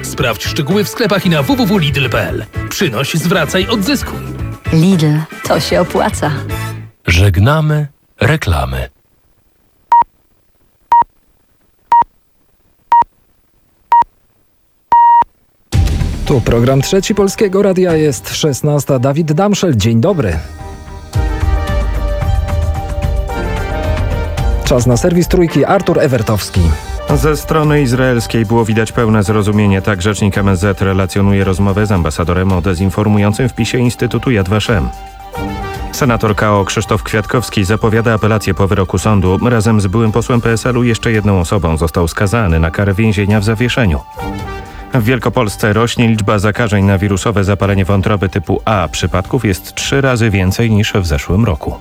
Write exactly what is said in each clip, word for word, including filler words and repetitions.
Sprawdź szczegóły w sklepach i na w w w kropka lidl kropka p l. Przynoś, zwracaj, odzyskuj. Lidl, to się opłaca. Żegnamy reklamy. Tu program Trzeci Polskiego Radia, jest szesnasta. Dawid Damszel, dzień dobry. Czas na serwis Trójki, Artur Ewertowski. Ze strony izraelskiej było widać pełne zrozumienie. Tak rzecznik M S Z relacjonuje rozmowę z ambasadorem o dezinformującym wpisie Instytutu Yad Vashem. Senator K O Krzysztof Kwiatkowski zapowiada apelację po wyroku sądu. Razem z byłym posłem P S L-u jeszcze jedną osobą został skazany na karę więzienia w zawieszeniu. W Wielkopolsce rośnie liczba zakażeń na wirusowe zapalenie wątroby typu A. Przypadków jest trzy razy więcej niż w zeszłym roku.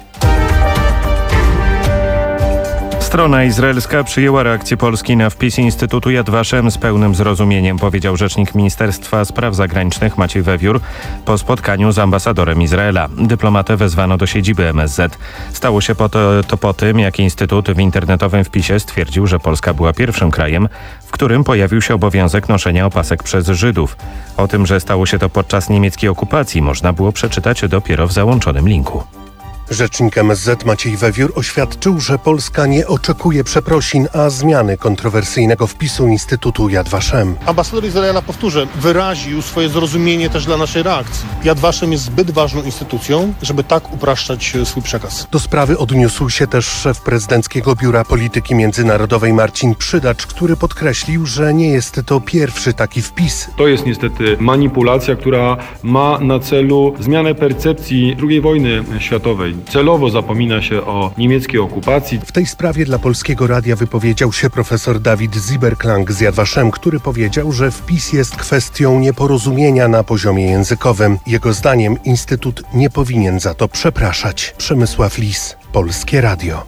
Strona izraelska przyjęła reakcję Polski na wpis Instytutu Yad Vashem z pełnym zrozumieniem, powiedział rzecznik Ministerstwa Spraw Zagranicznych Maciej Wewiór po spotkaniu z ambasadorem Izraela. Dyplomatę wezwano do siedziby M S Z. Stało się po to, to po tym, jak Instytut w internetowym wpisie stwierdził, że Polska była pierwszym krajem, w którym pojawił się obowiązek noszenia opasek przez Żydów. O tym, że stało się to podczas niemieckiej okupacji, można było przeczytać dopiero w załączonym linku. Rzecznik M S Z Maciej Wewiór oświadczył, że Polska nie oczekuje przeprosin, a zmiany kontrowersyjnego wpisu Instytutu Yad Vashem. Ambasador Izraela, powtórzę, wyraził swoje zrozumienie też dla naszej reakcji. Yad Vashem jest zbyt ważną instytucją, żeby tak upraszczać swój przekaz. Do sprawy odniósł się też szef Prezydenckiego Biura Polityki Międzynarodowej Marcin Przydacz, który podkreślił, że nie jest to pierwszy taki wpis. To jest niestety manipulacja, która ma na celu zmianę percepcji drugiej wojny światowej. Celowo zapomina się o niemieckiej okupacji. W tej sprawie dla Polskiego Radia wypowiedział się profesor Dawid Zieberklang z Yad Vashem, który powiedział, że wpis jest kwestią nieporozumienia na poziomie językowym. Jego zdaniem Instytut nie powinien za to przepraszać. Przemysław Lis, Polskie Radio.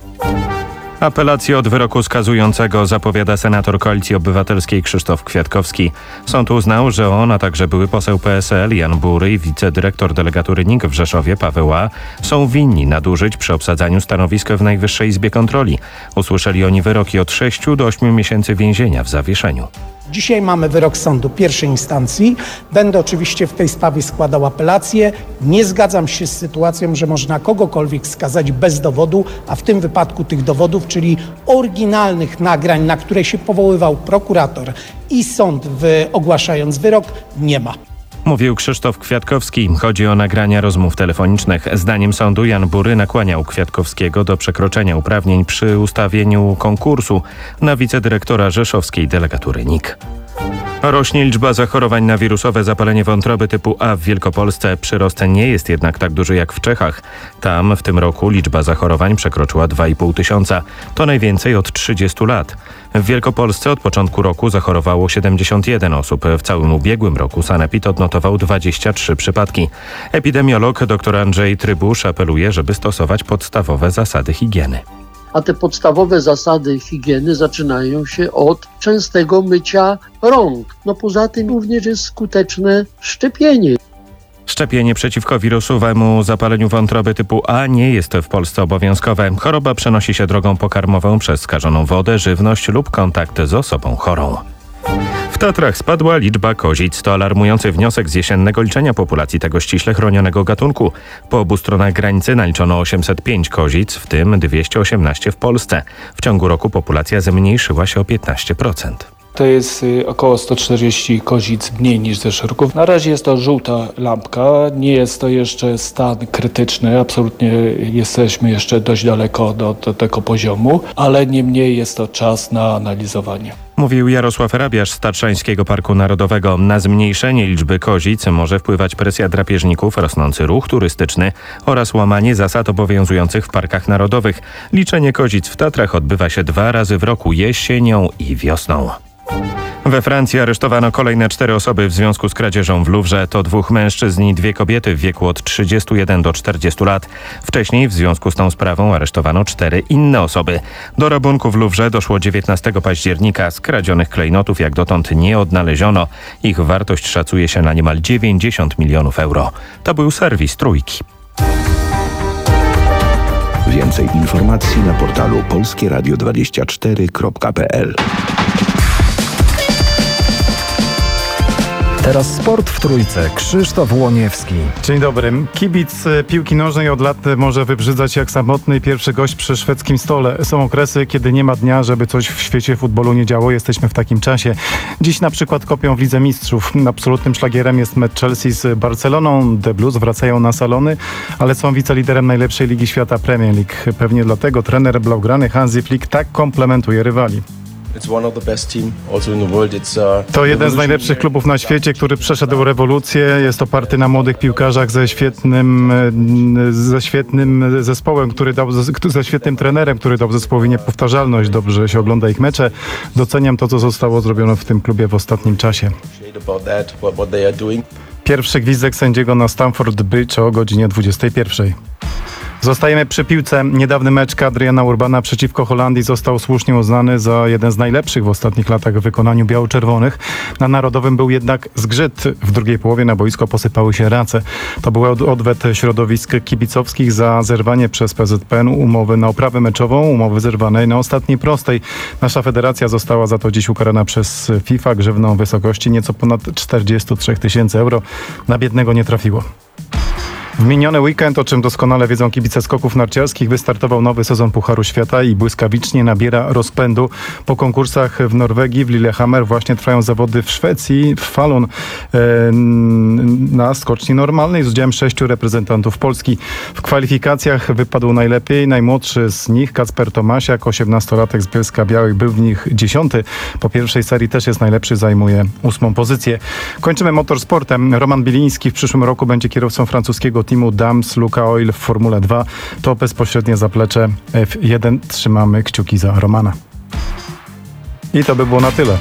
Apelację od wyroku skazującego zapowiada senator Koalicji Obywatelskiej Krzysztof Kwiatkowski. Sąd uznał, że on, a także były poseł P S L Jan Bury i wicedyrektor delegatury N I K w Rzeszowie Paweł A. są winni nadużyć przy obsadzaniu stanowisk w Najwyższej Izbie Kontroli. Usłyszeli oni wyroki od sześciu do ośmiu miesięcy więzienia w zawieszeniu. Dzisiaj mamy wyrok sądu pierwszej instancji. Będę oczywiście w tej sprawie składał apelację. Nie zgadzam się z sytuacją, że można kogokolwiek skazać bez dowodu, a w tym wypadku tych dowodów, czyli oryginalnych nagrań, na które się powoływał prokurator i sąd w, ogłaszając wyrok, nie ma. Mówił Krzysztof Kwiatkowski. Chodzi o nagrania rozmów telefonicznych. Zdaniem sądu Jan Bury nakłaniał Kwiatkowskiego do przekroczenia uprawnień przy ustawieniu konkursu na wicedyrektora rzeszowskiej delegatury N I K. Rośnie liczba zachorowań na wirusowe zapalenie wątroby typu A w Wielkopolsce. Przyrost nie jest jednak tak duży jak w Czechach. Tam w tym roku liczba zachorowań przekroczyła dwa i pół tysiąca. To najwięcej od trzydziestu lat. W Wielkopolsce od początku roku zachorowało siedemdziesiąt jeden osób. W całym ubiegłym roku sanepid odnotował dwadzieścia trzy przypadki. Epidemiolog dr Andrzej Trybusz apeluje, żeby stosować podstawowe zasady higieny. A te podstawowe zasady higieny zaczynają się od częstego mycia rąk. No poza tym również jest skuteczne szczepienie. Szczepienie przeciwko wirusowemu zapaleniu wątroby typu A nie jest w Polsce obowiązkowe. Choroba przenosi się drogą pokarmową przez skażoną wodę, żywność lub kontakt z osobą chorą. W Tatrach spadła liczba kozic. To alarmujący wniosek z jesiennego liczenia populacji tego ściśle chronionego gatunku. Po obu stronach granicy naliczono osiemset pięć kozic, w tym dwieście osiemnaście w Polsce. W ciągu roku populacja zmniejszyła się o piętnaście procent. To jest około sto czterdzieści kozic mniej niż zeszły roku. Na razie jest to żółta lampka, nie jest to jeszcze stan krytyczny, absolutnie jesteśmy jeszcze dość daleko do, do tego poziomu, ale niemniej jest to czas na analizowanie. Mówił Jarosław Rabiasz z Tatrzańskiego Parku Narodowego. Na zmniejszenie liczby kozic może wpływać presja drapieżników, rosnący ruch turystyczny oraz łamanie zasad obowiązujących w parkach narodowych. Liczenie kozic w Tatrach odbywa się dwa razy w roku, jesienią i wiosną. We Francji aresztowano kolejne cztery osoby w związku z kradzieżą w Louvre. To dwóch mężczyzn i dwie kobiety w wieku od trzydziestu jeden do czterdziestu lat. Wcześniej w związku z tą sprawą aresztowano cztery inne osoby. Do rabunku w Louvre doszło dziewiętnastego października. Skradzionych klejnotów jak dotąd nie odnaleziono. Ich wartość szacuje się na niemal dziewięćdziesiąt milionów euro. To był serwis Trójki. Więcej informacji na portalu polskie radio dwadzieścia cztery kropka p l. Teraz sport w Trójce. Krzysztof Łoniewski. Dzień dobry. Kibic piłki nożnej od lat może wybrzydzać jak samotny pierwszy gość przy szwedzkim stole. Są okresy, kiedy nie ma dnia, żeby coś w świecie futbolu nie działo. Jesteśmy w takim czasie. Dziś na przykład kopią w Lidze Mistrzów. Absolutnym szlagierem jest mecz Chelsea z Barceloną. The Blues wracają na salony, ale są wiceliderem najlepszej ligi świata Premier League. Pewnie dlatego trener blaugrany Hansi Flick tak komplementuje rywali. To jeden z najlepszych klubów na świecie, który przeszedł rewolucję. Jest oparty na młodych piłkarzach ze świetnym, ze świetnym zespołem, który dał, ze świetnym trenerem, który dał zespołowi niepowtarzalność. Dobrze się ogląda ich mecze. Doceniam to, co zostało zrobione w tym klubie w ostatnim czasie. Pierwszy gwizdek sędziego na Stamford Bridge o godzinie dwudziestej pierwszej. Zostajemy przy piłce. Niedawny mecz Adriana Urbana przeciwko Holandii został słusznie uznany za jeden z najlepszych w ostatnich latach w wykonaniu biało-czerwonych. Na Narodowym był jednak zgrzyt. W drugiej połowie na boisko posypały się race. To był odwet środowisk kibicowskich za zerwanie przez P Z P N umowy na oprawę meczową, umowy zerwanej na ostatniej prostej. Nasza federacja została za to dziś ukarana przez FIFA grzywną w wysokości nieco ponad czterdzieści trzy tysięcy euro. Na biednego nie trafiło. W miniony weekend, o czym doskonale wiedzą kibice skoków narciarskich, wystartował nowy sezon Pucharu Świata i błyskawicznie nabiera rozpędu. Po konkursach w Norwegii, w Lillehammer właśnie trwają zawody w Szwecji, w Falun e, na skoczni normalnej z udziałem sześciu reprezentantów Polski. W kwalifikacjach wypadł najlepiej. Najmłodszy z nich, Kacper Tomasiak, osiemnastolatek z Bielska Białych, był w nich dziesiąty. Po pierwszej serii też jest najlepszy, zajmuje ósmą pozycję. Kończymy motorsportem. Roman Biliński w przyszłym roku będzie kierowcą francuskiego teamu Dams Luka Oil w Formule dwa. To bezpośrednie zaplecze F jeden. Trzymamy kciuki za Romana. I to by było na tyle.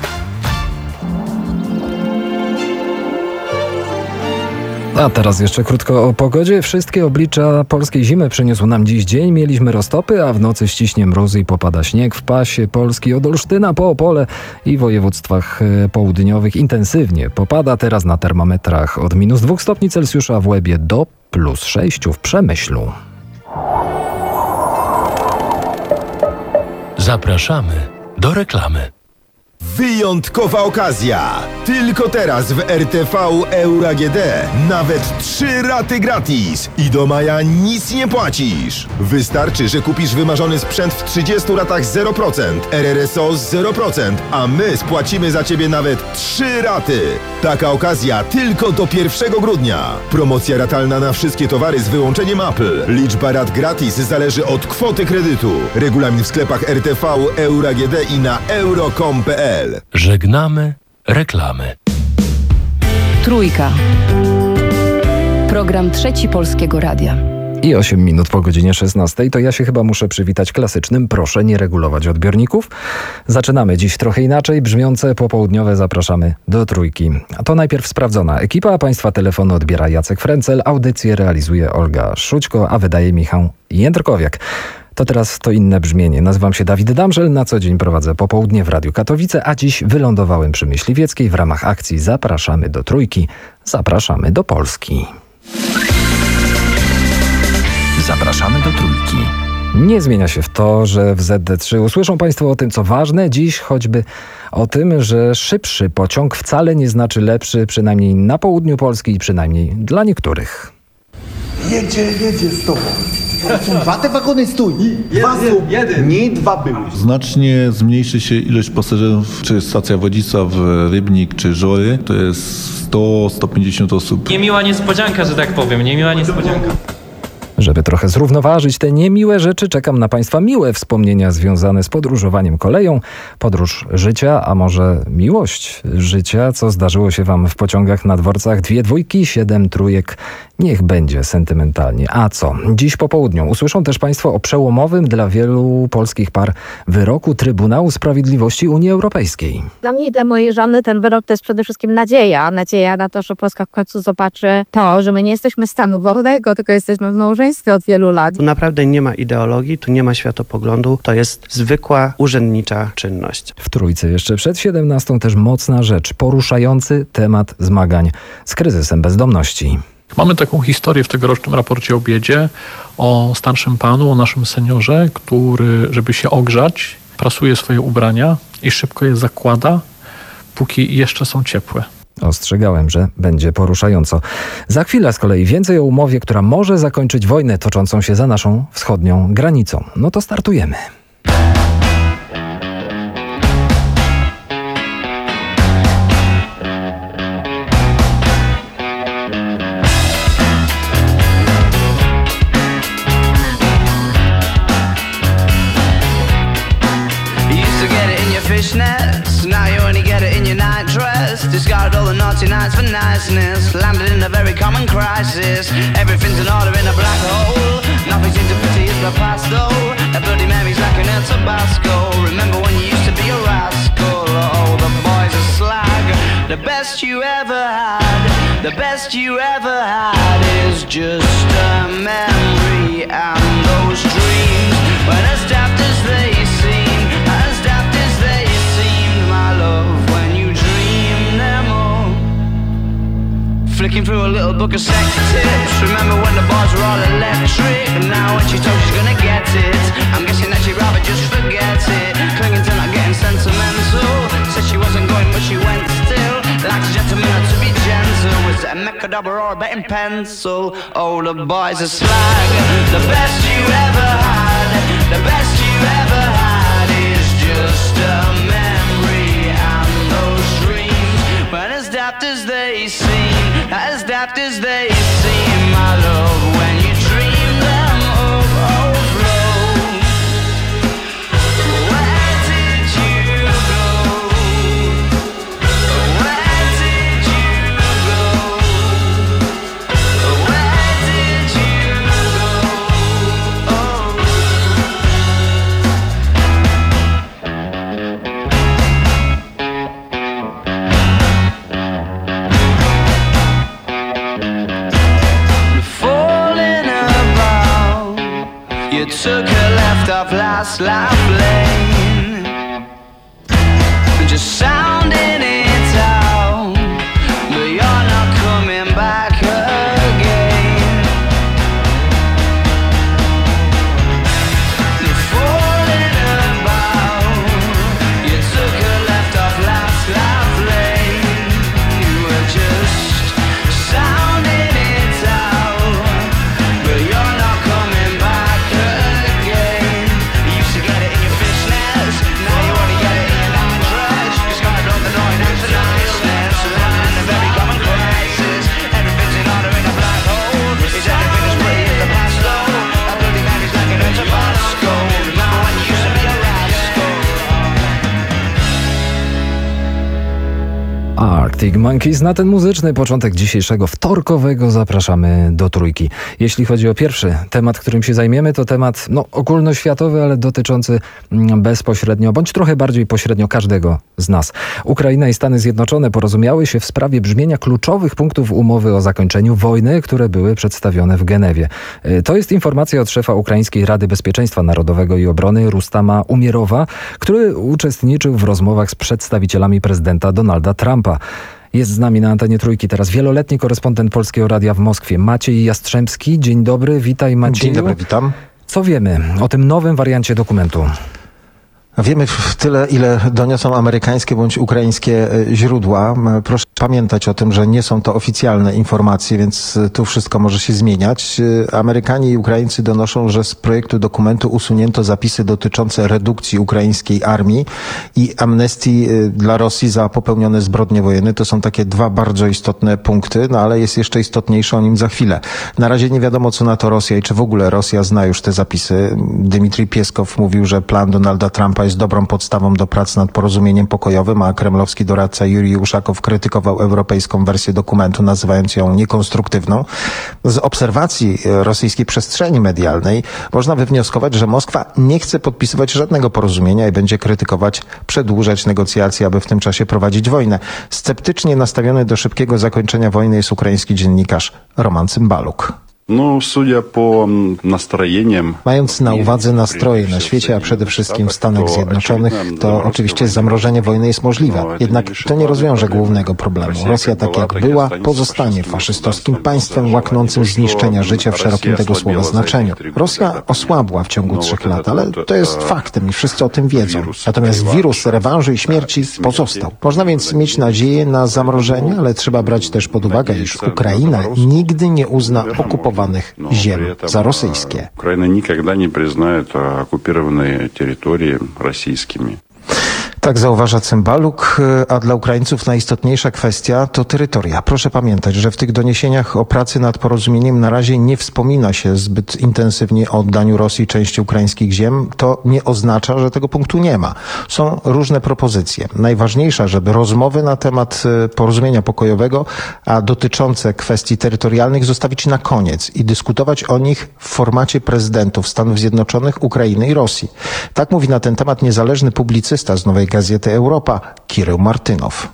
A teraz jeszcze krótko o pogodzie. Wszystkie oblicza polskiej zimy przyniósł nam dziś dzień. Mieliśmy roztopy, a w nocy ściśnie mróz i popada śnieg. W pasie Polski od Olsztyna po Opole i województwach południowych intensywnie popada. Teraz na termometrach od minus dwóch stopni Celsjusza w Łebie do plus sześciu w Przemyślu. Zapraszamy do reklamy. Wyjątkowa okazja! Tylko teraz w R T V Euro A G D nawet trzy raty gratis i do maja nic nie płacisz. Wystarczy, że kupisz wymarzony sprzęt w trzydziestu ratach zero procent, R R S O zero procent, a my spłacimy za Ciebie nawet trzy raty. Taka okazja tylko do pierwszego grudnia. Promocja ratalna na wszystkie towary z wyłączeniem Apple. Liczba rat gratis zależy od kwoty kredytu. Regulamin w sklepach R T V Euro A G D i na euro kropka com kropka p l. Żegnamy reklamy. Trójka. Program Trzeci Polskiego Radia. I osiem minut po godzinie szesnastej, to ja się chyba muszę przywitać klasycznym proszę nie regulować odbiorników. Zaczynamy dziś trochę inaczej, brzmiące popołudniowe zapraszamy do Trójki. A to najpierw sprawdzona ekipa, a Państwa telefony odbiera Jacek Frencel, audycję realizuje Olga Szućko, a wydaje Michał Jędrkowiak. To teraz to inne brzmienie. Nazywam się Dawid Damszel, na co dzień prowadzę popołudnie w Radiu Katowice, a dziś wylądowałem przy Myśliwieckiej w ramach akcji Zapraszamy do Trójki, zapraszamy do Polski. Zapraszamy do Trójki. Nie zmienia się w to, że w Z D trzy usłyszą Państwo o tym, co ważne. Dziś choćby o tym, że szybszy pociąg wcale nie znaczy lepszy, przynajmniej na południu Polski i przynajmniej dla niektórych. Jedzie, jedzie z tobą. Są dwa te wagony, stój. Dwa są, jeden. Nie dwa były. Znacznie zmniejszy się ilość pasażerów, czy stacja Wodzisław, Rybnik, czy Żory. To jest sto do stu pięćdziesięciu osób. Niemiła niespodzianka, że tak powiem. Niemiła niespodzianka. Żeby trochę zrównoważyć te niemiłe rzeczy, czekam na Państwa miłe wspomnienia związane z podróżowaniem koleją, podróż życia, a może miłość życia, co zdarzyło się Wam w pociągach na dworcach, dwie dwójki, siedem trójek. Niech będzie sentymentalnie. A co? Dziś po południu usłyszą też Państwo o przełomowym dla wielu polskich par wyroku Trybunału Sprawiedliwości Unii Europejskiej. Dla mnie i dla mojej żony ten wyrok to jest przede wszystkim nadzieja. Nadzieja na to, że Polska w końcu zobaczy to, że my nie jesteśmy stanu wolnego, tylko jesteśmy w małżeństwie od wielu lat. Tu naprawdę nie ma ideologii, tu nie ma światopoglądu, to jest zwykła urzędnicza czynność. W Trójce jeszcze przed siedemnastą też mocna rzecz, poruszający temat zmagań z kryzysem bezdomności. Mamy taką historię w tegorocznym raporcie o biedzie o starszym panu, o naszym seniorze, który, żeby się ogrzać, prasuje swoje ubrania i szybko je zakłada, póki jeszcze są ciepłe. Ostrzegałem, że będzie poruszająco. Za chwilę z kolei więcej o umowie, która może zakończyć wojnę toczącą się za naszą wschodnią granicą. No to startujemy. Now you only get it in your night dress. Discarded all the naughty nights for niceness. Landed in a very common crisis. Everything's in order in a black hole. Nothing seems to pity is the past though. That Bloody Mary's like an El Tabasco. Remember when you used to be a rascal? Oh, the boys are slag. The best you ever had, the best you ever had is just a memory. And those dreams, when as daft as they seem, as daft as they seemed, my love, when you dream them all. Flicking through a little book of sex tips. Remember when the bars were all electric? And now when she told she's gonna get it, I'm guessing that she'd rather just forget it. Clinging to not getting sentimental. Said she wasn't going but she went still. Like a gentleman had to be gentle. Was it a Mechadabra or a betting pencil? Oh, the boys are slag. The best you ever had, the best you ever had is just a memory. And those dreams, when as daft as they seem, as daft as they seem, my love, when you dream them of overflow. Where did you go? Where did you go? Where did you go? Oh. Falling about, you took a left off last life lane, just sounding it out, but you're not coming back again. Falling about, you took a left off last life lane, you were just sounding it out, but you're not coming back again. You used to get it in your fishnets, now you only get it in your night dress. You started on the noise and the niceness, landing in a very common crisis. Everything's in order in a black hole. Is everything as pretty as the past though? That Bloody Mary's like an El Tabasco. Remember when you used to be a rascal? Arctic Monkeys. Na ten muzyczny początek dzisiejszego wtorkowego zapraszamy do Trójki. Jeśli chodzi o pierwszy temat, którym się zajmiemy, to temat no, ogólnoświatowy, ale dotyczący mm, bezpośrednio, bądź trochę bardziej pośrednio każdego z nas. Ukraina i Stany Zjednoczone porozumiały się w sprawie brzmienia kluczowych punktów umowy o zakończeniu wojny, które były przedstawione w Genewie. Y, To jest informacja od szefa Ukraińskiej Rady Bezpieczeństwa Narodowego i Obrony Rustama Umierowa, który uczestniczył w rozmowach z przedstawicielami prezydenta Donalda Trumpa. Jest z nami na antenie Trójki teraz wieloletni korespondent Polskiego Radia w Moskwie, Maciej Jastrzębski. Dzień dobry, witaj Macieju. Dzień dobry, witam. Co wiemy o tym nowym wariancie dokumentu? Wiemy tyle, ile doniosą amerykańskie bądź ukraińskie źródła. Proszę pamiętać o tym, że nie są to oficjalne informacje, więc tu wszystko może się zmieniać. Amerykanie i Ukraińcy donoszą, że z projektu dokumentu usunięto zapisy dotyczące redukcji ukraińskiej armii i amnestii dla Rosji za popełnione zbrodnie wojenne. To są takie dwa bardzo istotne punkty, no ale jest jeszcze istotniejsze o nim za chwilę. Na razie nie wiadomo, co na to Rosja i czy w ogóle Rosja zna już te zapisy. Dmitrij Pieskow mówił, że plan Donalda Trumpa jest dobrą podstawą do prac nad porozumieniem pokojowym, a kremlowski doradca Jurij Uszakow krytykował europejską wersję dokumentu, nazywając ją niekonstruktywną. Z obserwacji rosyjskiej przestrzeni medialnej można wywnioskować, że Moskwa nie chce podpisywać żadnego porozumienia i będzie krytykować, przedłużać negocjacje, aby w tym czasie prowadzić wojnę. Sceptycznie nastawiony do szybkiego zakończenia wojny jest ukraiński dziennikarz Roman Cymbaluk. No, судя по настроениям. Mając na uwadze nastroje na świecie, a przede wszystkim w Stanach Zjednoczonych, to oczywiście zamrożenie wojny jest możliwe. Jednak to nie rozwiąże głównego problemu. Rosja, tak jak była, pozostanie faszystowskim państwem łaknącym zniszczenia życia w szerokim tego słowa znaczeniu. Rosja osłabła w ciągu trzech lat, ale to jest faktem i wszyscy o tym wiedzą. Natomiast wirus rewanżu i śmierci pozostał. Można więc mieć nadzieję na zamrożenie, ale trzeba brać też pod uwagę, iż Ukraina nigdy nie uzna okupowanych ziem za rosyjskie. Ukraina nigdy nie przyznaje okupowane terytorie rosyjskimi. Tak zauważa Cymbaluk, a dla Ukraińców najistotniejsza kwestia to terytoria. Proszę pamiętać, że w tych doniesieniach o pracy nad porozumieniem na razie nie wspomina się zbyt intensywnie o oddaniu Rosji części ukraińskich ziem. To nie oznacza, że tego punktu nie ma. Są różne propozycje. Najważniejsza, żeby rozmowy na temat porozumienia pokojowego, a dotyczące kwestii terytorialnych zostawić na koniec i dyskutować o nich w formacie prezydentów Stanów Zjednoczonych, Ukrainy i Rosji. Tak mówi na ten temat niezależny publicysta z Nowej Gazety Europa, Kirył Martynow.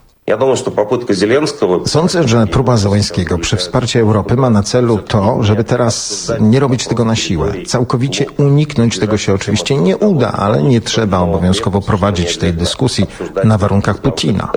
Sądzę, że próba Zełenskiego przy wsparciu Europy ma na celu to, żeby teraz nie robić tego na siłę. Całkowicie uniknąć tego się oczywiście nie uda, ale nie trzeba obowiązkowo prowadzić tej dyskusji na warunkach Putina.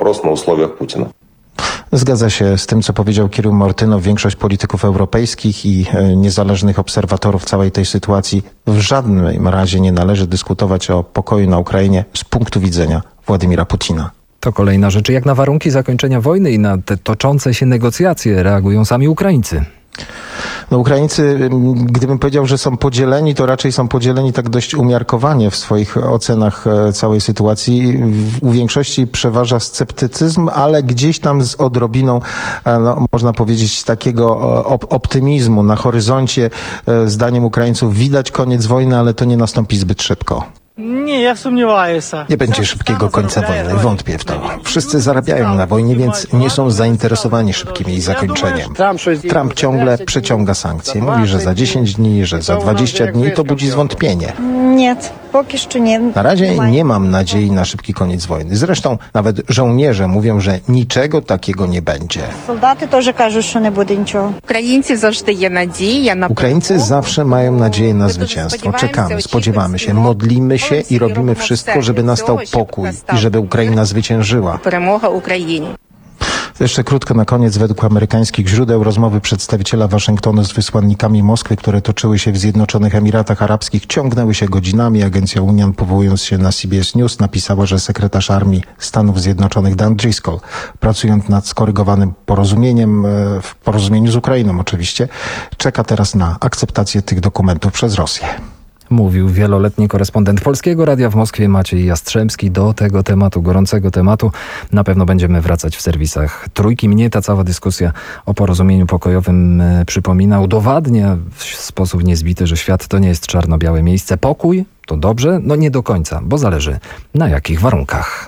Zgadza się z tym, co powiedział Kirył Martynow. Większość polityków europejskich i niezależnych obserwatorów całej tej sytuacji w żadnym razie nie należy dyskutować o pokoju na Ukrainie z punktu widzenia Władimira Putina. To kolejna rzecz. Jak na warunki zakończenia wojny i na te toczące się negocjacje reagują sami Ukraińcy? No Ukraińcy, gdybym powiedział, że są podzieleni, to raczej są podzieleni tak dość umiarkowanie w swoich ocenach całej sytuacji. U większości przeważa sceptycyzm, ale gdzieś tam z odrobiną, no, można powiedzieć, takiego op- optymizmu na horyzoncie. Zdaniem Ukraińców widać koniec wojny, ale to nie nastąpi zbyt szybko. Nie, ja сомневаюсь. Nie będzie szybkiego końca wojny, wątpię w to. Wszyscy zarabiają na wojnie, więc nie są zainteresowani szybkim jej zakończeniem. Trump ciągle przeciąga sankcje. Mówi, że za dziesięć dni, że za dwadzieścia dni, to budzi zwątpienie. Nie, póki jeszcze nie. Na razie nie mam nadziei na szybki koniec wojny. Zresztą nawet żołnierze mówią, że niczego takiego nie będzie. Soldaty też кажуть, że nie będzie niczego. Ukraińcy zawsze je nadzieję na Ukraińcy zawsze mają nadzieję na zwycięstwo. Czekamy, spodziewamy się, modlimy się i robimy wszystko, żeby nastał pokój i żeby Ukraina zwyciężyła. Перемога Україні. Jeszcze krótko na koniec. Według amerykańskich źródeł rozmowy przedstawiciela Waszyngtonu z wysłannikami Moskwy, które toczyły się w Zjednoczonych Emiratach Arabskich, ciągnęły się godzinami. Agencja Union, powołując się na C B S News, napisała, że sekretarz Armii Stanów Zjednoczonych Dan Driscoll, pracując nad skorygowanym porozumieniem, w porozumieniu z Ukrainą oczywiście, czeka teraz na akceptację tych dokumentów przez Rosję. Mówił wieloletni korespondent Polskiego Radia w Moskwie Maciej Jastrzębski. Do tego tematu, gorącego tematu, na pewno będziemy wracać w serwisach Trójki. Mnie ta cała dyskusja o porozumieniu pokojowym e, przypomina, udowadnia w sposób niezbity, że świat to nie jest czarno-białe miejsce. Pokój to dobrze? No nie do końca, bo zależy na jakich warunkach.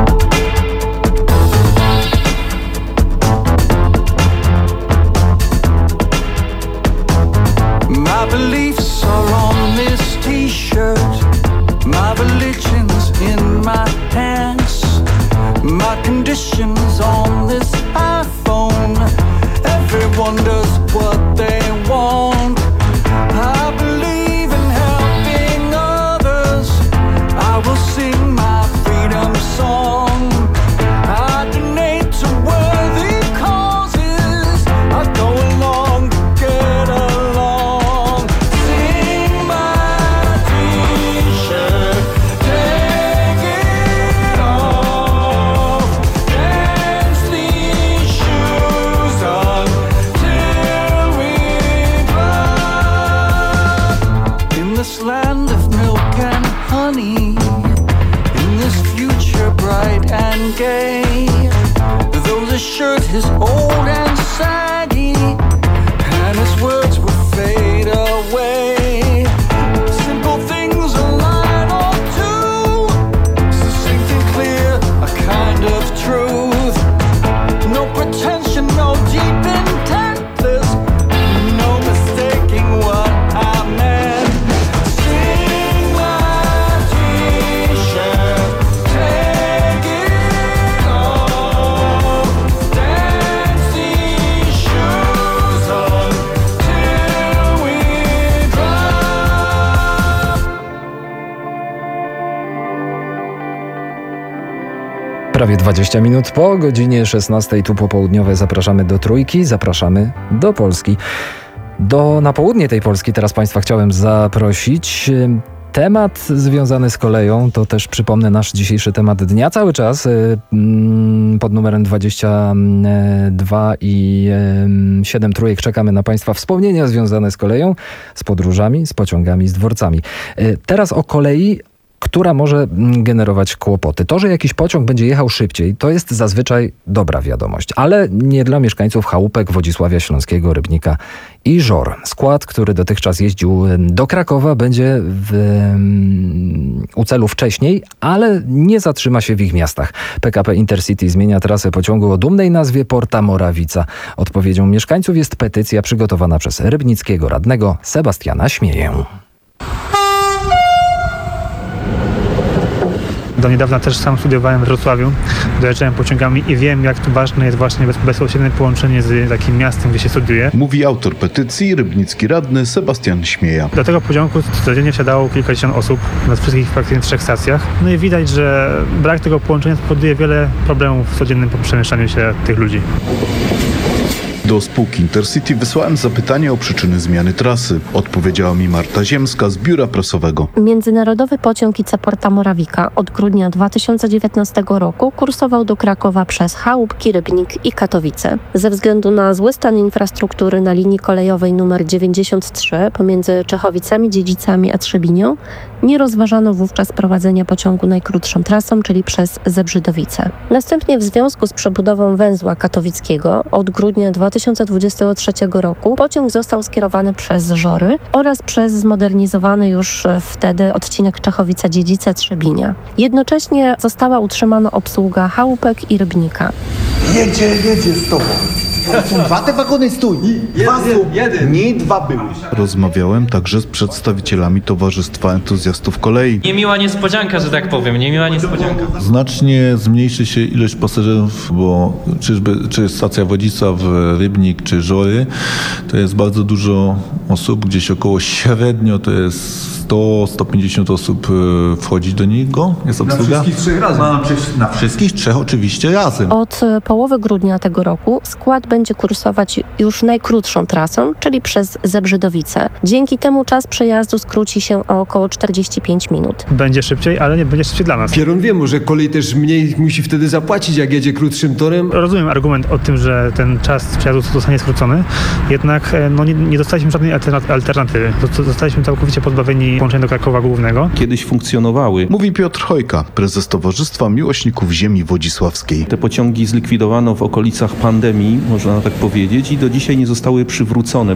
My religion's in my hands. My conditions on this iPhone. Everyone does what they want. I believe in helping others. I will sing my freedom song. I donate to worthy causes. I go along to get along. Sing my t-shirt. Take it off. Dance these shoes until we drop. In this land of milk and honey, in this future bright and gay, though the shirt is old and saggy, and his words will fade away, simple things, a line or two, succinct and clear, a kind of truth. No pretension, no deep intent, there's no mistaking what I meant. Sing my t-shirt, take it off, dance these shoes Prawie dwadzieścia minut po godzinie szesnastej, tu popołudniowe, zapraszamy do Trójki, zapraszamy do Polski. Do, na południe tej Polski teraz Państwa chciałem zaprosić. Temat związany z koleją to też, przypomnę, nasz dzisiejszy temat dnia. Cały czas pod numerem dwadzieścia dwa i siedem Trójek czekamy na Państwa wspomnienia związane z koleją, z podróżami, z pociągami, z dworcami. Teraz o kolei, która może generować kłopoty. To, że jakiś pociąg będzie jechał szybciej, to jest zazwyczaj dobra wiadomość, ale nie dla mieszkańców chałupek Wodzisławia Śląskiego, Rybnika i Żor. Skład, który dotychczas jeździł do Krakowa, będzie w, u celu wcześniej, ale nie zatrzyma się w ich miastach. P K P Intercity zmienia trasę pociągu o dumnej nazwie Porta Morawica. Odpowiedzią mieszkańców jest petycja przygotowana przez rybnickiego radnego Sebastiana Śmieję. Do niedawna też sam studiowałem w Wrocławiu, dojeżdżałem pociągami i wiem, jak tu ważne jest właśnie bezpośrednie połączenie z takim miastem, gdzie się studiuje. Mówi autor petycji, rybnicki radny Sebastian Śmieja. Do tego pociągu codziennie wsiadało kilkadziesiąt osób na wszystkich praktycznie trzech stacjach. No i widać, że brak tego połączenia spowoduje wiele problemów w codziennym przemieszczaniu się tych ludzi. Do spółki Intercity wysłałem zapytanie o przyczyny zmiany trasy. Odpowiedziała mi Marta Ziemska z biura prasowego. Międzynarodowy pociąg I C Porta Morawika od grudnia dwa tysiące dziewiętnastego roku kursował do Krakowa przez Chałupki, Rybnik i Katowice. Ze względu na zły stan infrastruktury na linii kolejowej nr dziewięćdziesiąt trzy pomiędzy Czechowicami, Dziedzicami a Trzebinią nie rozważano wówczas prowadzenia pociągu najkrótszą trasą, czyli przez Zebrzydowice. Następnie w związku z przebudową węzła katowickiego od grudnia dwa tysiące dwudziestego trzeciego roku pociąg został skierowany przez Żory oraz przez zmodernizowany już wtedy odcinek Czechowice-Dziedzice-Trzebinia. Jednocześnie została utrzymana obsługa Chałupek i Rybnika. Jedzie, jedzie z tobą. Są dwa te wagony, stój. Dwa są, jeden. Nie dwa były. Rozmawiałem także z przedstawicielami Towarzystwa Entuzjastów Kolei. Niemiła niespodzianka, że tak powiem, niemiła niespodzianka. Znacznie zmniejszy się ilość pasażerów, bo czyżby, czy stacja Wodzisław, Rybnik czy Żory, to jest bardzo dużo osób, gdzieś około średnio to jest sto do stu pięćdziesięciu osób wchodzi do niego. Jest obsługa. Na wszystkich trzech razem. Na, na wszystkich trzech oczywiście razem. Od połowy grudnia tego roku skład będzie kursować już najkrótszą trasą, czyli przez Zebrzydowice. Dzięki temu czas przejazdu skróci się o około czterdzieści pięć minut. Będzie szybciej, ale nie będzie szybciej dla nas. Pieron wie, może kolej też mniej musi wtedy zapłacić, jak jedzie krótszym torem. Rozumiem argument o tym, że ten czas przejazdu zostanie skrócony, jednak no, nie, nie dostaliśmy żadnej alternatywy. Zostaliśmy całkowicie pozbawieni połączenia do Krakowa Głównego. Kiedyś funkcjonowały. Mówi Piotr Chojka, prezes Towarzystwa Miłośników Ziemi Wodzisławskiej. Te pociągi zlikwidowano w okolicach pandemii, można tak powiedzieć, i do dzisiaj nie zostały przywrócone.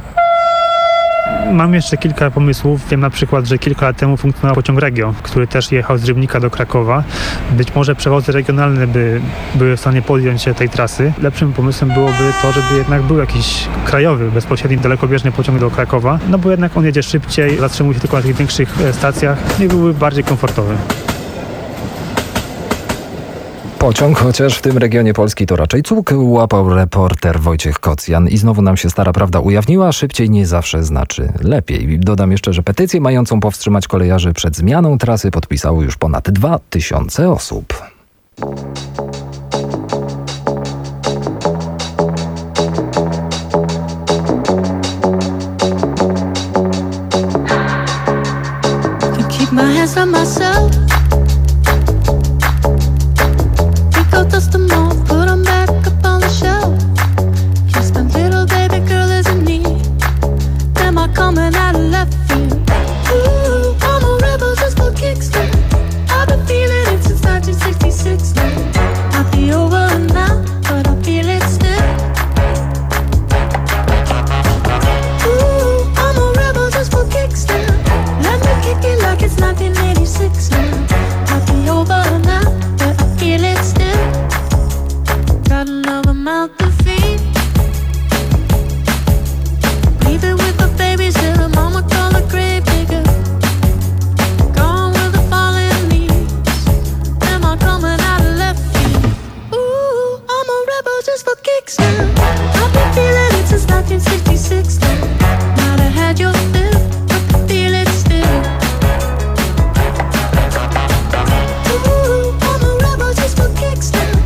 Mam jeszcze kilka pomysłów. Wiem na przykład, że kilka lat temu funkcjonował pociąg Regio, który też jechał z Rybnika do Krakowa. Być może przewozy regionalne by były w stanie podjąć się tej trasy. Lepszym pomysłem byłoby to, żeby jednak był jakiś krajowy, bezpośredni, dalekobieżny pociąg do Krakowa, no bo jednak on jedzie szybciej, zatrzymuje się tylko na tych większych stacjach i byłby bardziej komfortowy. Pociąg, chociaż w tym regionie Polski to raczej cuk, łapał reporter Wojciech Kocjan. I znowu nam się stara prawda ujawniła, szybciej nie zawsze znaczy lepiej. Dodam jeszcze, że petycję mającą powstrzymać kolejarzy przed zmianą trasy podpisało już ponad dwa tysiące osób. Dust them off, put them back up on the shelf. Yes, my little baby girl is in need. Am I coming out of left field? Ooh, I'm a rebel just for kicks now. I've been feeling it since nineteen sixty-six now. Might be over now, but I feel it still. Ooh, I'm a rebel just for kicks now. Let me kick it like it's nineteen eighty-six now. Might be over now, but I feel it still. Got another mouth to feed. Leave it with the babies till the mama call the grave digger. Gone with the fallen leaves. Am I coming out of left field? Ooh, I'm a rebel just for kicks now. I've been feeling it since nineteen sixty-six now. Might have had your fill, but I feel it still. Ooh, I'm a rebel just for kicks now.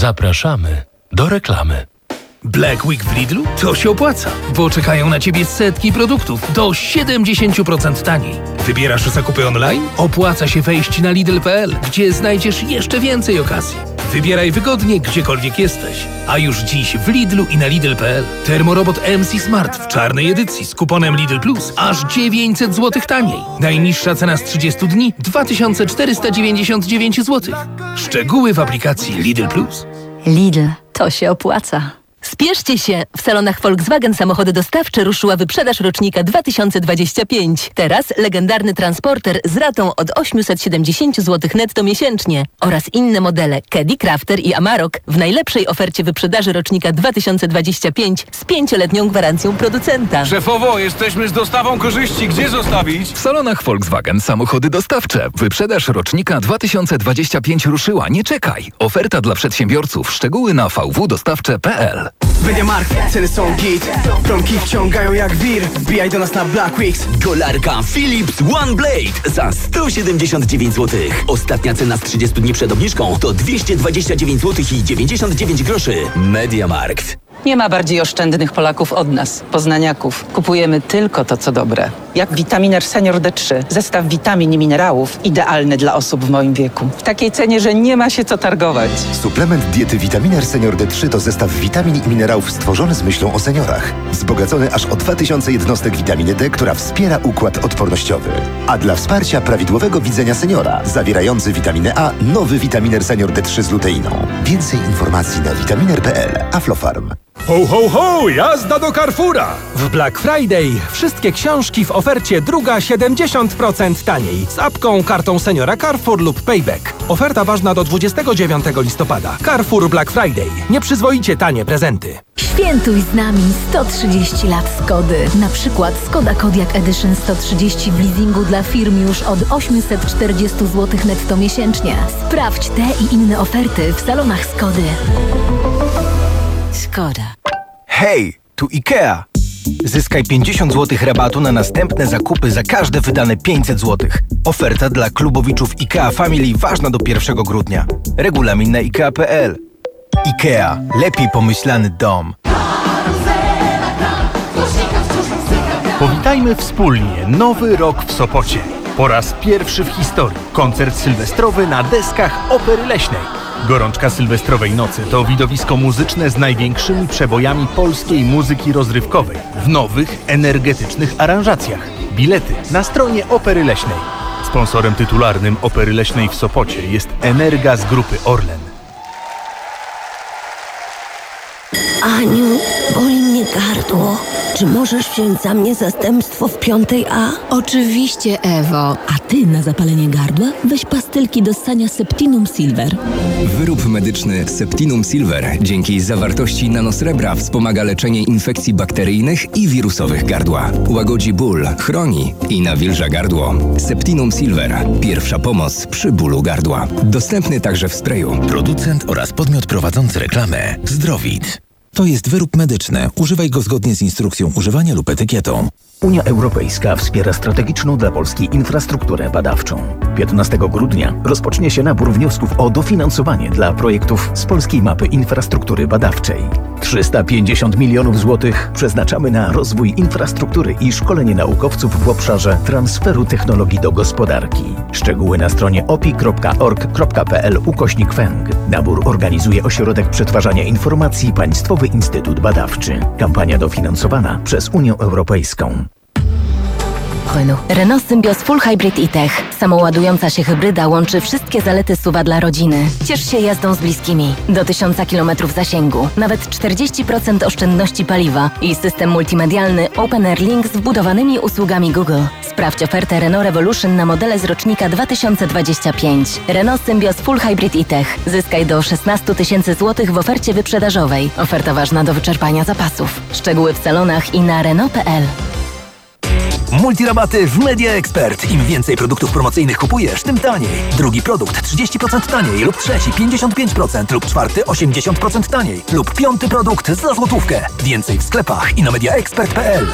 Zapraszamy do reklamy. Black Week w Lidlu? To się opłaca, bo czekają na Ciebie setki produktów do siedemdziesiąt procent taniej. Wybierasz zakupy online? Opłaca się wejść na Lidl kropka p l, gdzie znajdziesz jeszcze więcej okazji. Wybieraj wygodnie, gdziekolwiek jesteś. A już dziś w Lidlu i na Lidl kropka p l termorobot M C Smart w czarnej edycji z kuponem Lidl Plus aż dziewięćset złotych taniej. Najniższa cena z trzydziestu dni dwa tysiące czterysta dziewięćdziesiąt dziewięć złotych. Szczegóły w aplikacji Lidl Plus. Lidl, to się opłaca. Spieszcie się! W salonach Volkswagen Samochody Dostawcze ruszyła wyprzedaż rocznika dwa tysiące dwudziesty piąty. Teraz legendarny transporter z ratą od osiemset siedemdziesiąt złotych netto miesięcznie oraz inne modele Caddy, Crafter i Amarok w najlepszej ofercie wyprzedaży rocznika dwa tysiące dwudziesty piąty z pięcioletnią gwarancją producenta. Szefowo, jesteśmy z dostawą korzyści. Gdzie zostawić? W salonach Volkswagen Samochody Dostawcze. Wyprzedaż rocznika dwa tysiące dwudziesty piąty ruszyła. Nie czekaj. Oferta dla przedsiębiorców. Szczegóły na v w dostawcze kropka p l. Mediamarkt, ceny są git. Promki wciągają jak wir. Wbijaj do nas na Black Weeks. Golarka Philips One Blade za sto siedemdziesiąt dziewięć złotych. Ostatnia cena z trzydziestu dni przed obniżką to dwieście dwadzieścia dziewięć złotych i dziewięćdziesiąt dziewięć groszy. Mediamarkt. Nie ma bardziej oszczędnych Polaków od nas, poznaniaków. Kupujemy tylko to, co dobre. Jak Vitaminer Senior D trzy. Zestaw witamin i minerałów idealny dla osób w moim wieku. W takiej cenie, że nie ma się co targować. Suplement diety Vitaminer Senior D trzy to zestaw witamin i minerałów stworzony z myślą o seniorach. Wzbogacony aż o dwa tysiące jednostek witaminy D, która wspiera układ odpornościowy. A dla wsparcia prawidłowego widzenia seniora, zawierający witaminę A, nowy Vitaminer Senior D trzy z luteiną. Więcej informacji na vitaminer kropka p l. Aflofarm. Ho, ho, ho! Jazda do Carrefoura! W Black Friday wszystkie książki w ofercie druga siedemdziesiąt procent taniej z apką, kartą seniora Carrefour lub Payback. Oferta ważna do dwudziestego dziewiątego listopada. Carrefour Black Friday. Nieprzyzwoicie tanie prezenty. Świętuj z nami sto trzydzieści lat Skody. Na przykład Skoda Kodiaq Edition sto trzydzieści w leasingu dla firm już od osiemset czterdzieści złotych netto miesięcznie. Sprawdź te i inne oferty w salonach Skody. Skoda. Hej, tu IKEA. Zyskaj pięćdziesiąt złotych rabatu na następne zakupy za każde wydane pięćset złotych. Oferta dla klubowiczów IKEA Family ważna do pierwszego grudnia. Regulamin na ikea kropka p l. IKEA. Lepiej pomyślany dom. Powitajmy wspólnie nowy rok w Sopocie. Po raz pierwszy w historii koncert sylwestrowy na deskach Opery Leśnej. Gorączka sylwestrowej nocy to widowisko muzyczne z największymi przebojami polskiej muzyki rozrywkowej w nowych, energetycznych aranżacjach. Bilety na stronie Opery Leśnej. Sponsorem tytularnym Opery Leśnej w Sopocie jest Energa z grupy Orlen. Aniu, boli mnie gardło. Czy możesz wziąć za mnie zastępstwo w piątej A? Oczywiście, Ewo. A ty na zapalenie gardła weź pastylki do ssania Septinum Silver. Wyrób medyczny Septinum Silver dzięki zawartości nanosrebra wspomaga leczenie infekcji bakteryjnych i wirusowych gardła. Łagodzi ból, chroni i nawilża gardło. Septinum Silver. Pierwsza pomoc przy bólu gardła. Dostępny także w sprayu. Producent oraz podmiot prowadzący reklamę Zdrowit. To jest wyrób medyczny. Używaj go zgodnie z instrukcją używania lub etykietą. Unia Europejska wspiera strategiczną dla Polski infrastrukturę badawczą. piętnastego grudnia rozpocznie się nabór wniosków o dofinansowanie dla projektów z Polskiej Mapy Infrastruktury Badawczej. trzysta pięćdziesiąt milionów złotych przeznaczamy na rozwój infrastruktury i szkolenie naukowców w obszarze transferu technologii do gospodarki. Szczegóły na stronie opi kropka org kropka p l ukośnik węg. Nabór organizuje Ośrodek Przetwarzania Informacji Państwowy Instytut Badawczy. Kampania dofinansowana przez Unię Europejską. Renault. Renault Symbioz Full Hybrid e-Tech. Samoładująca się hybryda łączy wszystkie zalety S U V-a dla rodziny. Ciesz się jazdą z bliskimi. Do tysiąca kilometrów zasięgu. Nawet czterdzieści procent oszczędności paliwa. I system multimedialny Open Air Link z wbudowanymi usługami Google. Sprawdź ofertę Renault Revolution na modele z rocznika dwa tysiące dwudziesty piąty. Renault Symbioz Full Hybrid e-Tech. Zyskaj do szesnaście tysięcy złotych w ofercie wyprzedażowej. Oferta ważna do wyczerpania zapasów. Szczegóły w salonach i na renault kropka p l. Multirabaty w Media Expert. Im więcej produktów promocyjnych kupujesz, tym taniej. Drugi produkt trzydzieści procent taniej lub trzeci pięćdziesiąt pięć procent lub czwarty osiemdziesiąt procent taniej lub piąty produkt za złotówkę. Więcej w sklepach i na mediaexpert kropka p l.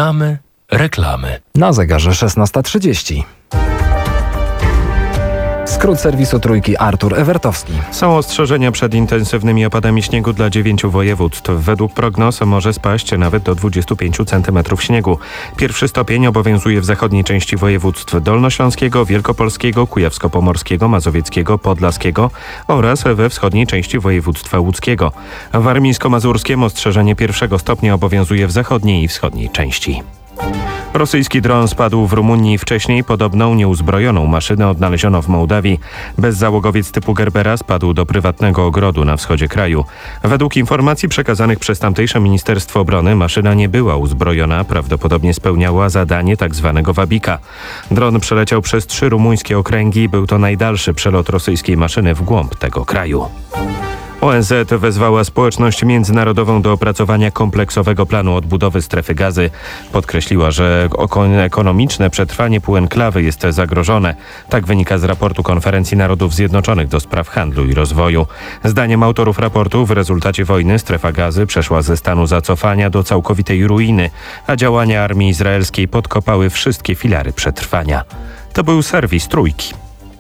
Żegnamy reklamy. Na zegarze szesnasta trzydzieści. Skrót serwisu Trójki, Artur Ewertowski. Są ostrzeżenia przed intensywnymi opadami śniegu dla dziewięciu województw. Według prognoz może spaść nawet do dwudziestu pięciu centymetrów śniegu. Pierwszy stopień obowiązuje w zachodniej części województw dolnośląskiego, wielkopolskiego, kujawsko-pomorskiego, mazowieckiego, podlaskiego oraz we wschodniej części województwa łódzkiego. Warmińsko-mazurskiem ostrzeżenie pierwszego stopnia obowiązuje w zachodniej i wschodniej części. Rosyjski dron spadł w Rumunii. Wcześniej podobną nieuzbrojoną maszynę odnaleziono w Mołdawii. Bezzałogowiec typu Gerbera spadł do prywatnego ogrodu na wschodzie kraju. Według informacji przekazanych przez tamtejsze Ministerstwo Obrony maszyna nie była uzbrojona, prawdopodobnie spełniała zadanie tzw. wabika. Dron przeleciał przez trzy rumuńskie okręgi. Był to najdalszy przelot rosyjskiej maszyny w głąb tego kraju. O N Z wezwała społeczność międzynarodową do opracowania kompleksowego planu odbudowy strefy Gazy. Podkreśliła, że ekonomiczne przetrwanie półenklawy jest zagrożone. Tak wynika z raportu Konferencji Narodów Zjednoczonych do spraw handlu i rozwoju. Zdaniem autorów raportu w rezultacie wojny strefa Gazy przeszła ze stanu zacofania do całkowitej ruiny, a działania armii izraelskiej podkopały wszystkie filary przetrwania. To był serwis Trójki.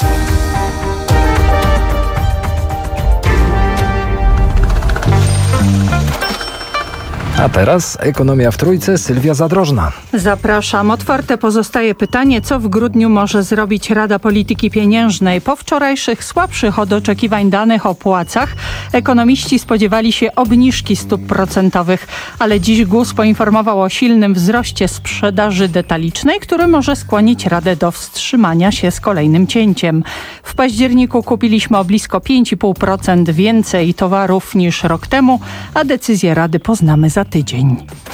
A teraz ekonomia w Trójce, Sylwia Zadrożna. Zapraszam. Otwarte pozostaje pytanie, co w grudniu może zrobić Rada Polityki Pieniężnej. Po wczorajszych słabszych od oczekiwań danych o płacach ekonomiści spodziewali się obniżki stóp procentowych, ale dziś G U S poinformował o silnym wzroście sprzedaży detalicznej, który może skłonić Radę do wstrzymania się z kolejnym cięciem. W październiku kupiliśmy o blisko pięć i pół procent więcej towarów niż rok temu, a decyzję Rady poznamy za tydzień.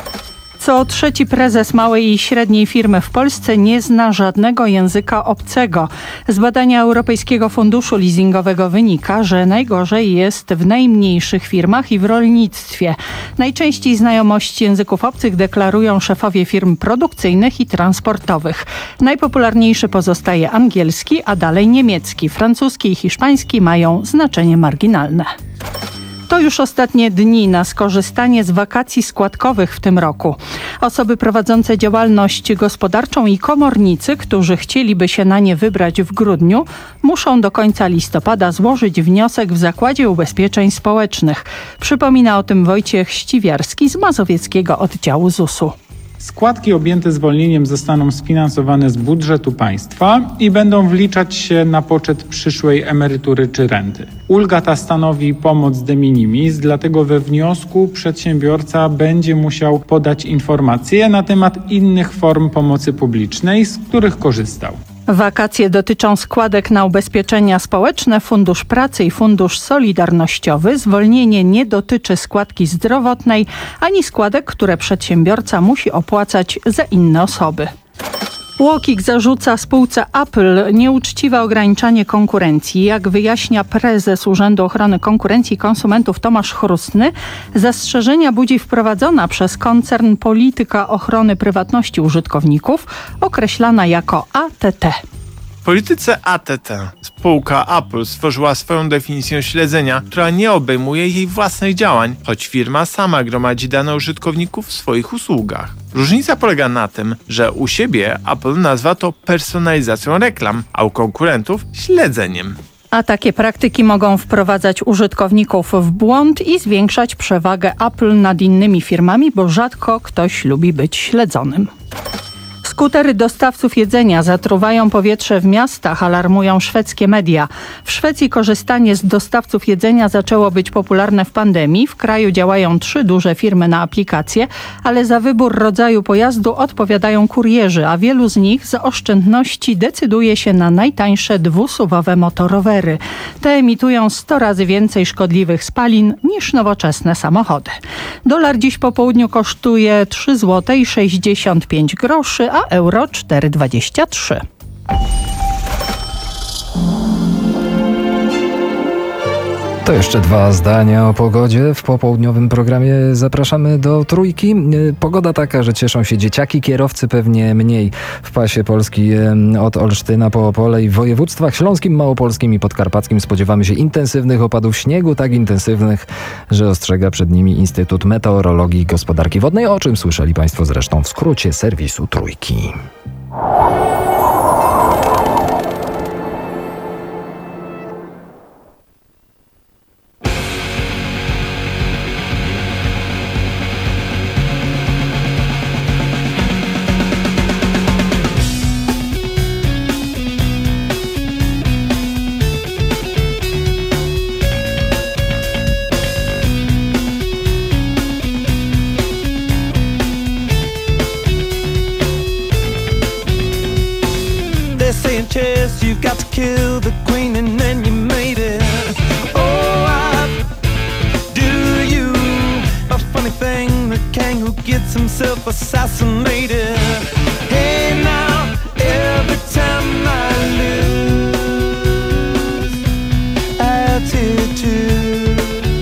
Co trzeci prezes małej i średniej firmy w Polsce nie zna żadnego języka obcego. Z badania Europejskiego Funduszu Leasingowego wynika, że najgorzej jest w najmniejszych firmach i w rolnictwie. Najczęściej znajomość języków obcych deklarują szefowie firm produkcyjnych i transportowych. Najpopularniejszy pozostaje angielski, a dalej niemiecki. Francuski i hiszpański mają znaczenie marginalne. To już ostatnie dni na skorzystanie z wakacji składkowych w tym roku. Osoby prowadzące działalność gospodarczą i komornicy, którzy chcieliby się na nie wybrać w grudniu, muszą do końca listopada złożyć wniosek w Zakładzie Ubezpieczeń Społecznych. Przypomina o tym Wojciech Ściwiarski z mazowieckiego oddziału zusu. Składki objęte zwolnieniem zostaną sfinansowane z budżetu państwa i będą wliczać się na poczet przyszłej emerytury czy renty. Ulga ta stanowi pomoc de minimis, dlatego we wniosku przedsiębiorca będzie musiał podać informacje na temat innych form pomocy publicznej, z których korzystał. Wakacje dotyczą składek na ubezpieczenia społeczne, Fundusz Pracy i Fundusz Solidarnościowy. Zwolnienie nie dotyczy składki zdrowotnej ani składek, które przedsiębiorca musi opłacać za inne osoby. UOKiK zarzuca spółce Apple nieuczciwe ograniczanie konkurencji. Jak wyjaśnia prezes Urzędu Ochrony Konkurencji i Konsumentów Tomasz Chrustny, zastrzeżenia budzi wprowadzona przez koncern polityka ochrony prywatności użytkowników, określana jako A T T. W polityce A T T spółka Apple stworzyła swoją definicję śledzenia, która nie obejmuje jej własnych działań, choć firma sama gromadzi dane użytkowników w swoich usługach. Różnica polega na tym, że u siebie Apple nazwa to personalizacją reklam, a u konkurentów śledzeniem. A takie praktyki mogą wprowadzać użytkowników w błąd i zwiększać przewagę Apple nad innymi firmami, bo rzadko ktoś lubi być śledzonym. Skutery dostawców jedzenia zatruwają powietrze w miastach, alarmują szwedzkie media. W Szwecji korzystanie z dostawców jedzenia zaczęło być popularne w pandemii. W kraju działają trzy duże firmy na aplikację, ale za wybór rodzaju pojazdu odpowiadają kurierzy, a wielu z nich za oszczędności decyduje się na najtańsze dwusuwowe motorowery. Te emitują sto razy więcej szkodliwych spalin niż nowoczesne samochody. Dolar dziś po południu kosztuje trzy złote sześćdziesiąt pięć groszy, a euro cztery dwadzieścia trzy. To jeszcze dwa zdania o pogodzie. W popołudniowym programie zapraszamy do Trójki. Pogoda taka, że cieszą się dzieciaki, kierowcy pewnie mniej w pasie Polski od Olsztyna po Opole i w województwach śląskim, małopolskim i podkarpackim spodziewamy się intensywnych opadów śniegu, tak intensywnych, że ostrzega przed nimi Instytut Meteorologii i Gospodarki Wodnej, o czym słyszeli Państwo zresztą w skrócie serwisu Trójki. killed the queen and then you made it. Oh, I do you. A funny thing, the king who gets himself assassinated. Hey now, every time I lose attitude.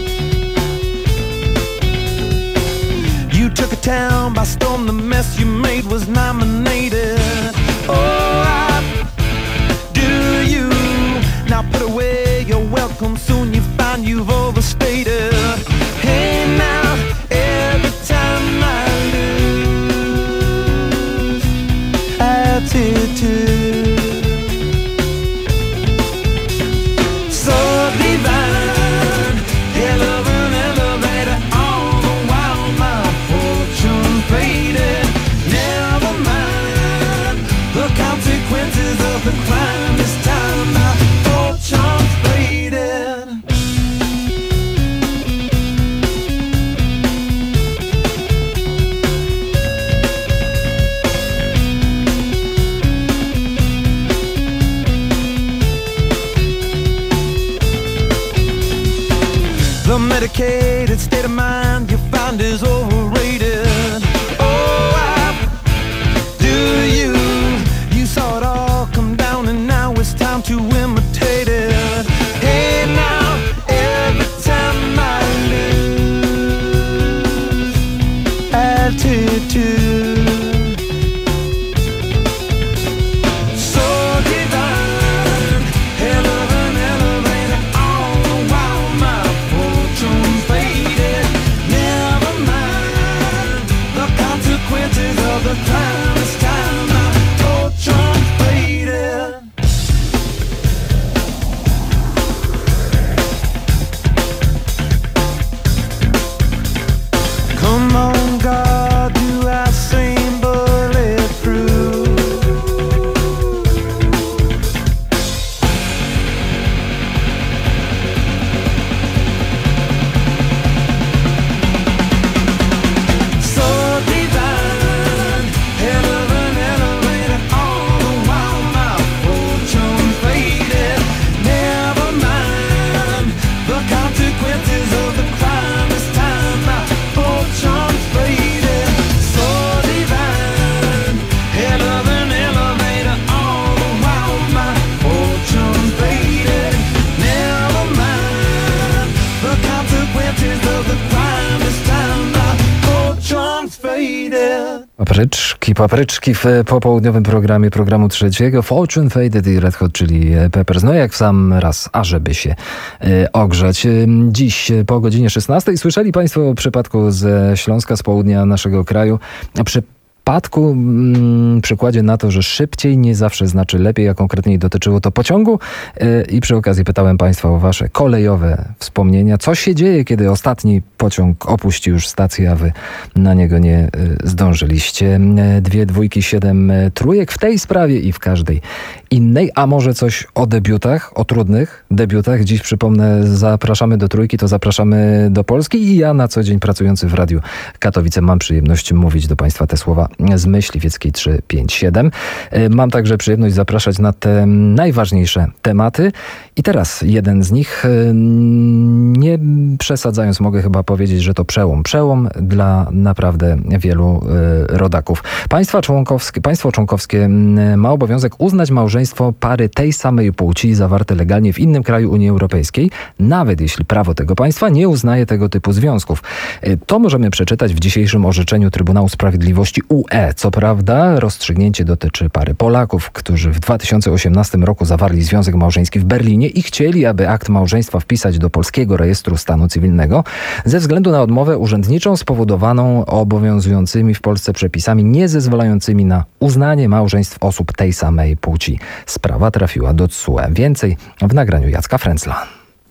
You took a town by storm, the mess you made was nominated. Oh, I do you. Now put away your welcome, soon you find you've overstated. Hey now, every time I lose attitude. So divine, hell of an elevator, all the while my fortune faded. Never mind the consequences of the crime, this time my fortune faded. The medicated state of mind you find is overrated. Oh, I do you. You saw it all come down and now it's time to imitate it. Hey now, every time I lose attitude. So divine, hell of an elevator, all the while my fortune faded. Never mind the consequences of the crime, this time my fortune faded. Come on, God, do I seem bulletproof? So divine, hell of an elevator, all the while my fortune faded. Never mind the consequences of the crime, this time my fortune faded. So divine, hell of an elevator, all the while my fortune faded. Never mind the consequences of the crime, this time my fortune faded. Papryczki, papryczki w popołudniowym programie programu trzeciego. Fortune Faded i Red Hot Chili Peppers. No jak w sam raz, ażeby się y, ogrzać. Y, Dziś po godzinie szesnastej słyszeli Państwo o przypadku ze Śląska, z południa naszego kraju. Przy przypadku, mm, przykładzie na to, że szybciej nie zawsze znaczy lepiej, a konkretniej dotyczyło to pociągu. Yy, I przy okazji pytałem Państwa o Wasze kolejowe wspomnienia. Co się dzieje, kiedy ostatni pociąg opuści już stację, a Wy na niego nie yy, zdążyliście? Yy, dwie dwójki, siedem yy, trójek w tej sprawie i w każdej innej. A może coś o debiutach, o trudnych debiutach? Dziś przypomnę, zapraszamy do Trójki, to zapraszamy do Polski i ja na co dzień pracujący w Radiu Katowice mam przyjemność mówić do Państwa te słowa z Myśliwieckiej trzysta pięćdziesiąt siedem. Mam także przyjemność zapraszać na te najważniejsze tematy. I teraz jeden z nich, nie przesadzając, mogę chyba powiedzieć, że to przełom. Przełom dla naprawdę wielu rodaków. Państwa członkowskie, państwo członkowskie ma obowiązek uznać małżeństwo pary tej samej płci zawarte legalnie w innym kraju Unii Europejskiej, nawet jeśli prawo tego państwa nie uznaje tego typu związków. To możemy przeczytać w dzisiejszym orzeczeniu Trybunału Sprawiedliwości U E. Co prawda rozstrzygnięcie dotyczy pary Polaków, którzy w dwa tysiące osiemnastym roku zawarli związek małżeński w Berlinie i chcieli, aby akt małżeństwa wpisać do polskiego rejestru stanu cywilnego ze względu na odmowę urzędniczą spowodowaną obowiązującymi w Polsce przepisami niezezwalającymi na uznanie małżeństw osób tej samej płci. Sprawa trafiła do T S U E. Więcej w nagraniu Jacka Frędzla.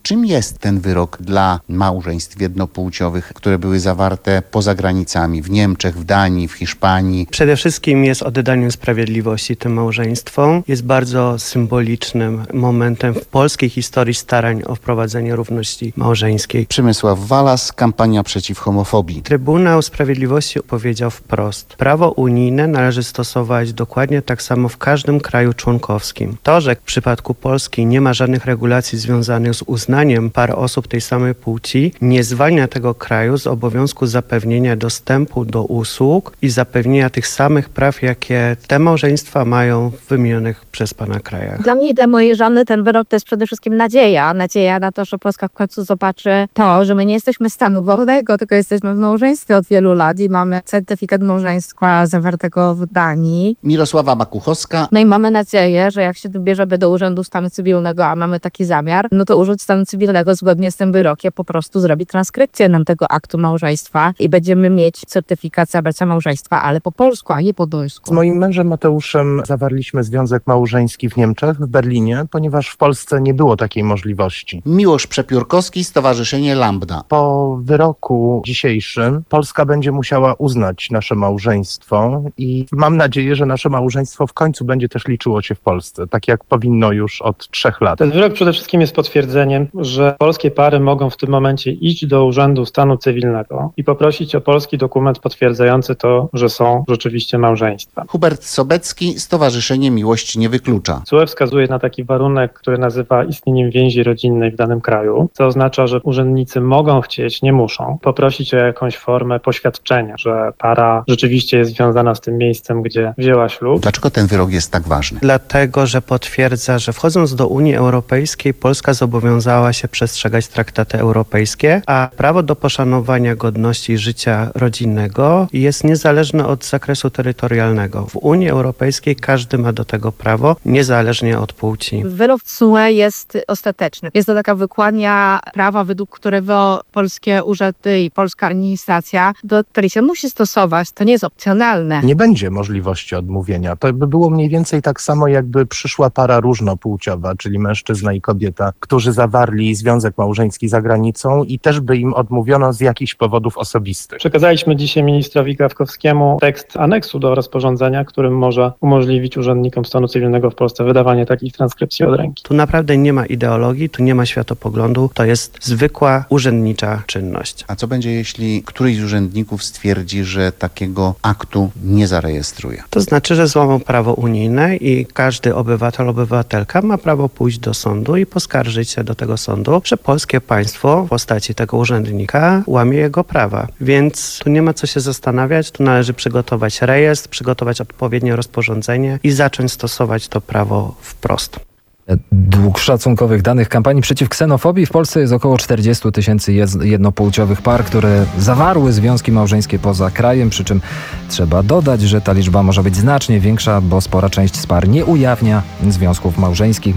Czym jest ten wyrok dla małżeństw jednopłciowych, które były zawarte poza granicami, w Niemczech, w Danii, w Hiszpanii? Przede wszystkim jest oddaniem sprawiedliwości tym małżeństwom. Jest bardzo symbolicznym momentem w polskiej historii starań o wprowadzenie równości małżeńskiej. Przemysław Walas, kampania przeciw homofobii. Trybunał Sprawiedliwości powiedział wprost: prawo unijne należy stosować dokładnie tak samo w każdym kraju członkowskim. To, że w przypadku Polski nie ma żadnych regulacji związanych z uznaniem par osób tej samej płci, nie zwalnia tego kraju z obowiązku zapewnienia dostępu do usług i zapewnienia tych samych praw, jakie te małżeństwa mają w wymienionych przez pana krajach. Dla mnie i dla mojej żony ten wyrok to jest przede wszystkim nadzieja. Nadzieja na to, że Polska w końcu zobaczy to, że my nie jesteśmy stanu wolnego, tylko jesteśmy w małżeństwie od wielu lat i mamy certyfikat małżeństwa zawartego w Danii. Mirosława Makuchowska. No i mamy nadzieję, że jak się dobierzemy do Urzędu Stanu Cywilnego, a mamy taki zamiar, no to Urząd Stanu Cywilnego zgodnie z tym wyrokiem po prostu zrobi transkrypcję nam tego aktu małżeństwa i będziemy mieć certyfikat zawarcia małżeństwa, ale po polsku, a nie po polsku. Z moim mężem Mateuszem zawarliśmy związek małżeński w Niemczech, w Berlinie, ponieważ w Polsce nie było takiej możliwości. Miłosz Przepiórkowski, Stowarzyszenie Lambda. Po wyroku dzisiejszym Polska będzie musiała uznać nasze małżeństwo i mam nadzieję, że nasze małżeństwo w końcu będzie też liczyło się w Polsce, tak jak powinno już od trzech lat. Ten wyrok przede wszystkim jest potwierdzeniem, że polskie pary mogą w tym momencie iść do Urzędu Stanu Cywilnego i poprosić o polski dokument potwierdzający to, że są rzeczywiście małżeństwa. Hubert Sobecki, Stowarzyszenie Miłość Nie Wyklucza. T S U E wskazuje na taki warunek, który nazywa istnieniem więzi rodzinnej w danym kraju, co oznacza, że urzędnicy mogą chcieć, nie muszą, poprosić o jakąś formę poświadczenia, że para rzeczywiście jest związana z tym miejscem, gdzie wzięła ślub. Dlaczego ten wyrok jest tak ważny? Dlatego, że potwierdza, że wchodząc do Unii Europejskiej Polska zobowiązała się przestrzegać traktaty europejskie, a prawo do poszanowania godności życia rodzinnego jest niezależne od zakresu terytorialnego. W Unii Europejskiej każdy ma do tego prawo, niezależnie od płci. Wyrok T S U E jest ostateczny. Jest to taka wykładnia prawa, według którego polskie urzędy i polska administracja do której się musi stosować. To nie jest opcjonalne. Nie będzie możliwości odmówienia. To by było mniej więcej tak samo, jakby przyszła para różnopłciowa, czyli mężczyzna i kobieta, którzy zawarli związek małżeński za granicą i też by im odmówiono z jakichś powodów osobistych. Przekazaliśmy dzisiaj ministrowi Krawkowskiemu tekst aneksu do rozporządzenia, którym może umożliwić urzędnikom stanu cywilnego w Polsce wydawanie takich transkrypcji od ręki. Tu naprawdę nie ma ideologii, tu nie ma światopoglądu, to jest zwykła urzędnicza czynność. A co będzie, jeśli któryś z urzędników stwierdzi, że takiego aktu nie zarejestruje? To znaczy, że złamał prawo unijne i każdy obywatel, obywatelka ma prawo pójść do sądu i poskarżyć się do tego sądu, że polskie państwo w postaci tego urzędnika łamie jego prawa. Więc tu nie ma co się zastanawiać, tu należy przygotować rejestr, przygotować odpowiednie rozporządzenie i zacząć stosować to prawo wprost. Według szacunkowych danych kampanii przeciw ksenofobii w Polsce jest około czterdzieści tysięcy jednopłciowych par, które zawarły związki małżeńskie poza krajem, przy czym trzeba dodać, że ta liczba może być znacznie większa, bo spora część z par nie ujawnia związków małżeńskich.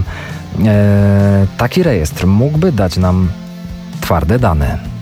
Eee, taki rejestr mógłby dać nam twarde dane.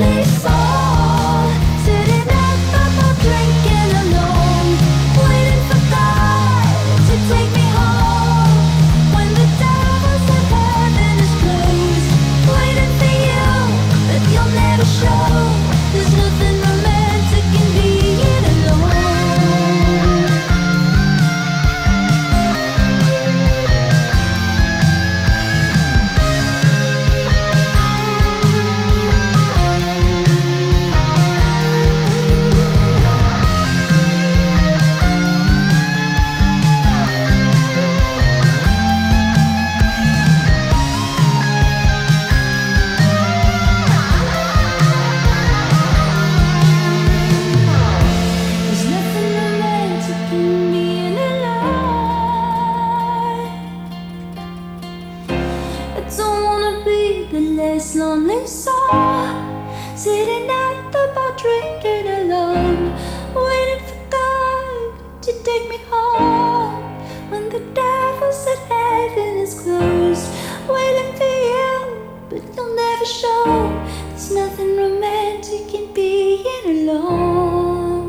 only saw, sitting at the bar drinking alone, waiting for God to take me home. When the devil said heaven is closed, waiting for you, but you'll never show. There's nothing romantic in being alone. There's nothing romantic in being alive. I don't wanna be the last lonely soul, sitting at the bar drinking alone, waiting for God to take me home. When the devil said heaven is closed, waiting for you, but you'll never show. There's nothing romantic in being alone.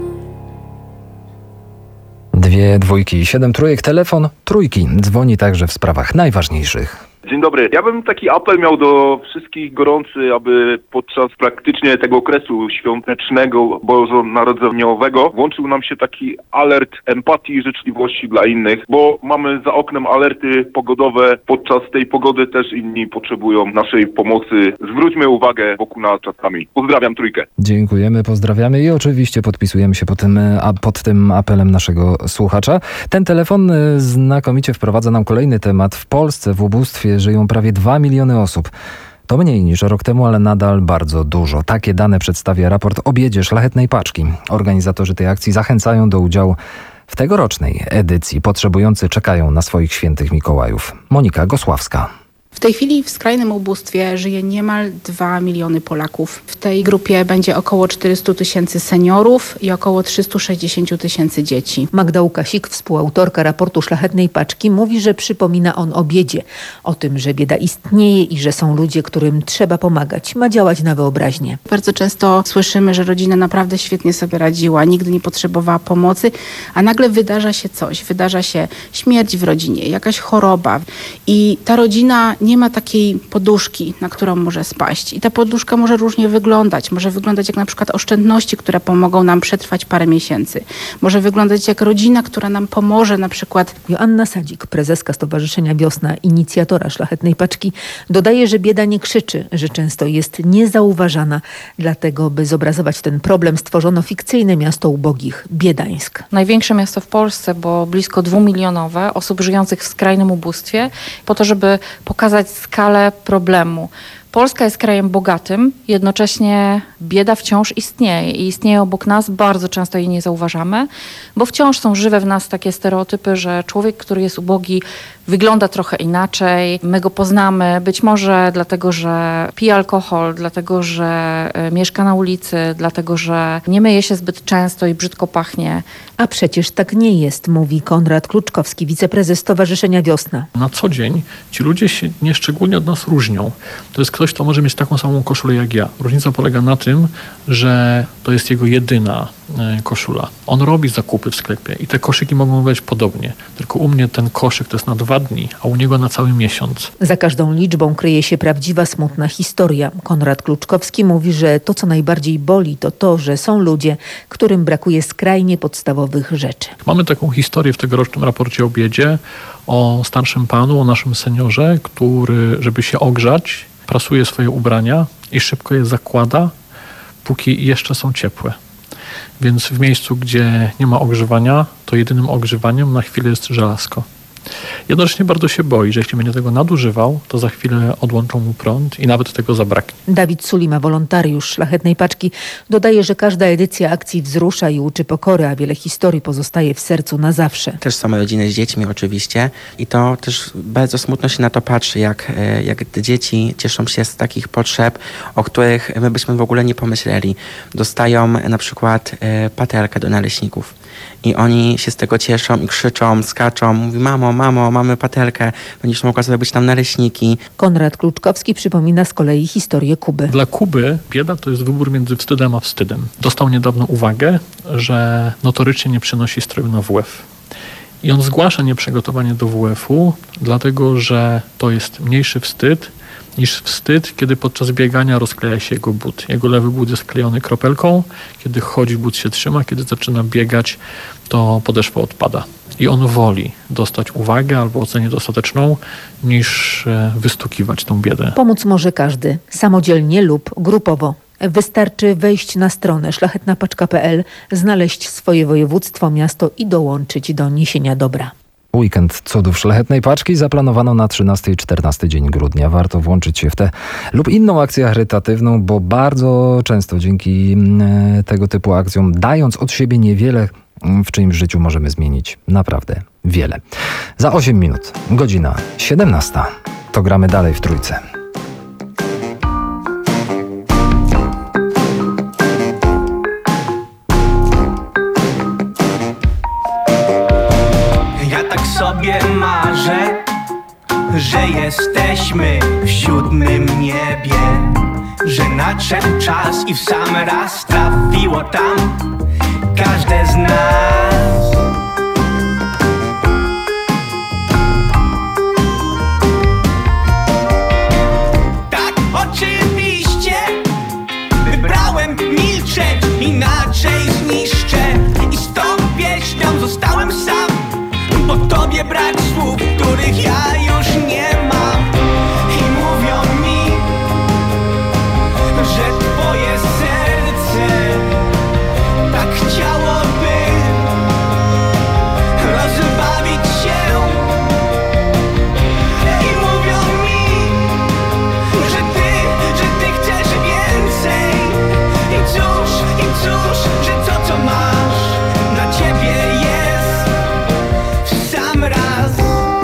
Dwie dwójki, siedem trójek, telefon trójki. Dzwoni także w sprawach najważniejszych. Dzień dobry. Ja bym taki apel miał do wszystkich gorący, aby podczas praktycznie tego okresu świątecznego, bożonarodzeniowego włączył nam się taki alert empatii i życzliwości dla innych, bo mamy za oknem alerty pogodowe. Podczas tej pogody też inni potrzebują naszej pomocy. Zwróćmy uwagę wokół nas czasami. Pozdrawiam trójkę. Dziękujemy, pozdrawiamy i oczywiście podpisujemy się pod tym, a pod tym apelem naszego słuchacza. Ten telefon y, znakomicie wprowadza nam kolejny temat. W Polsce w ubóstwie żyją prawie dwa miliony osób. To mniej niż rok temu, ale nadal bardzo dużo. Takie dane przedstawia raport o biedzie Szlachetnej Paczki. Organizatorzy tej akcji zachęcają do udziału w tegorocznej edycji. Potrzebujący czekają na swoich świętych Mikołajów. Monika Gosławska. W tej chwili w skrajnym ubóstwie żyje niemal dwa miliony Polaków. W tej grupie będzie około czterysta tysięcy seniorów i około trzysta sześćdziesiąt tysięcy dzieci. Magda Łukasik, współautorka raportu Szlachetnej Paczki, mówi, że przypomina on o biedzie. O tym, że bieda istnieje i że są ludzie, którym trzeba pomagać. Ma działać na wyobraźnię. Bardzo często słyszymy, że rodzina naprawdę świetnie sobie radziła, nigdy nie potrzebowała pomocy, a nagle wydarza się coś. Wydarza się śmierć w rodzinie, jakaś choroba i ta rodzina nie ma takiej poduszki, na którą może spaść. I ta poduszka może różnie wyglądać. Może wyglądać jak na przykład oszczędności, które pomogą nam przetrwać parę miesięcy. Może wyglądać jak rodzina, która nam pomoże na przykład. Joanna Sadzik, prezeska Stowarzyszenia Wiosna, inicjatora Szlachetnej Paczki, dodaje, że bieda nie krzyczy, że często jest niezauważana. Dlatego, by zobrazować ten problem, stworzono fikcyjne miasto ubogich, Biedańsk. Największe miasto w Polsce, bo blisko dwumilionowe osób żyjących w skrajnym ubóstwie, po to, żeby pokazać skalę problemu. Polska jest krajem bogatym, jednocześnie bieda wciąż istnieje i istnieje obok nas, bardzo często jej nie zauważamy, bo wciąż są żywe w nas takie stereotypy, że człowiek, który jest ubogi, wygląda trochę inaczej, my go poznamy, być może dlatego, że pije alkohol, dlatego, że mieszka na ulicy, dlatego, że nie myje się zbyt często i brzydko pachnie. A przecież tak nie jest, mówi Konrad Kluczkowski, wiceprezes Stowarzyszenia Wiosna. Na co dzień ci ludzie się nieszczególnie od nas różnią. To jest ktoś, kto może mieć taką samą koszulę jak ja. Różnica polega na tym, że to jest jego jedyna koszula. On robi zakupy w sklepie i te koszyki mogą być podobnie. Tylko u mnie ten koszyk to jest na dwa dni, a u niego na cały miesiąc. Za każdą liczbą kryje się prawdziwa, smutna historia. Konrad Kluczkowski mówi, że to, co najbardziej boli, to to, że są ludzie, którym brakuje skrajnie podstawowych rzeczy. Mamy taką historię w tegorocznym raporcie o biedzie, o starszym panu, o naszym seniorze, który, żeby się ogrzać, prasuje swoje ubrania i szybko je zakłada, póki jeszcze są ciepłe. Więc w miejscu, gdzie nie ma ogrzewania, to jedynym ogrzewaniem na chwilę jest żelazko. Jednocześnie bardzo się boi, że jeśli będzie tego nadużywał, to za chwilę odłączą mu prąd i nawet tego zabraknie. Dawid Sulima, wolontariusz Szlachetnej Paczki, dodaje, że każda edycja akcji wzrusza i uczy pokory, a wiele historii pozostaje w sercu na zawsze. Też są rodziny z dziećmi oczywiście i to też bardzo smutno się na to patrzy, jak, jak te dzieci cieszą się z takich potrzeb, o których my byśmy w ogóle nie pomyśleli. Dostają na przykład patelkę do naleśników. I oni się z tego cieszą i krzyczą, skaczą, mówi mamo, mamo, mamy patelkę, będziesz mogła sobie być tam naleśniki. Konrad Kluczkowski przypomina z kolei historię Kuby. Dla Kuby bieda to jest wybór między wstydem a wstydem. Dostał niedawno uwagę, że notorycznie nie przynosi stroju na W F. I on zgłasza nieprzygotowanie do W F-u, dlatego że to jest mniejszy wstyd niż wstyd, kiedy podczas biegania rozkleja się jego but. Jego lewy but jest klejony kropelką, kiedy chodzi, but się trzyma, kiedy zaczyna biegać, to podeszwa odpada. I on woli dostać uwagę albo ocenę dostateczną, niż wystukiwać tą biedę. Pomóc może każdy, samodzielnie lub grupowo. Wystarczy wejść na stronę szlachetna paczka kropka p l, znaleźć swoje województwo, miasto i dołączyć do niesienia dobra. Weekend cudów szlachetnej paczki zaplanowano na trzynasty i czternasty dzień grudnia. Warto włączyć się w tę lub inną akcję charytatywną, bo bardzo często dzięki tego typu akcjom, dając od siebie niewiele, w czyimś życiu możemy zmienić naprawdę wiele. Za osiem minut, godzina siedemnasta. To gramy dalej w Trójce. Sobie marzę, że jesteśmy w siódmym niebie, że nadszedł czas i w sam raz trafiło tam każde z nas. Tak, oczywiście wybrałem milczeć, inaczej zniszczę i z tą pieśnią zostałem sam. Po tobie brak słów, których ja już nie mam. I mówią mi, że twoje serce tak chciałoby rozbawić się. I mówią mi, że ty, że ty chcesz więcej. I cóż, i cóż, że to co masz dla ciebie jest sam raz.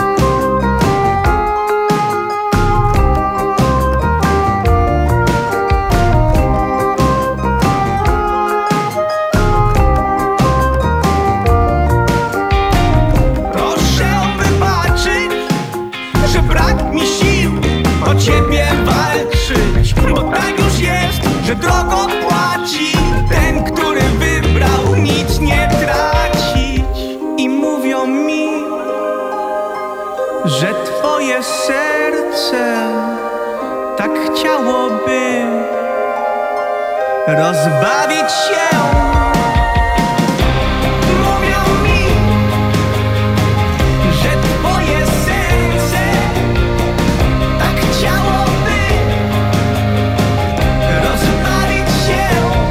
Proszę wybaczyć, że brak mi sił o ciebie walczyć, bo tak już jest, że drogo płaci ten, który wybrał nic nie tracić. I mówią mi, że twoje serce tak chciałoby rozbawić się. Mówią mi, że twoje serce tak chciałoby rozbawić się.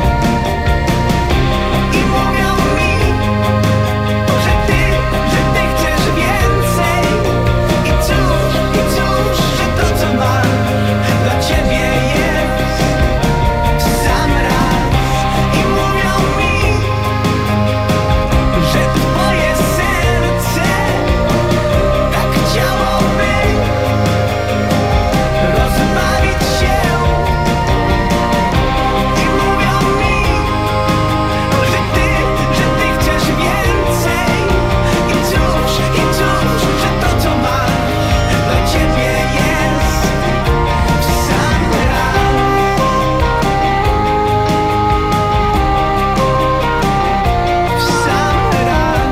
I mówią mi, że ty, że ty chcesz więcej. I cóż, i cóż, że to co masz dla ciebie jest w sam raz. I mówią mi, że twoje serce tak chciałoby rozbawić się. I mówią mi, że ty, że ty chcesz więcej. I cóż, i cóż, że to co masz dla ciebie jest w sam raz. W sam raz.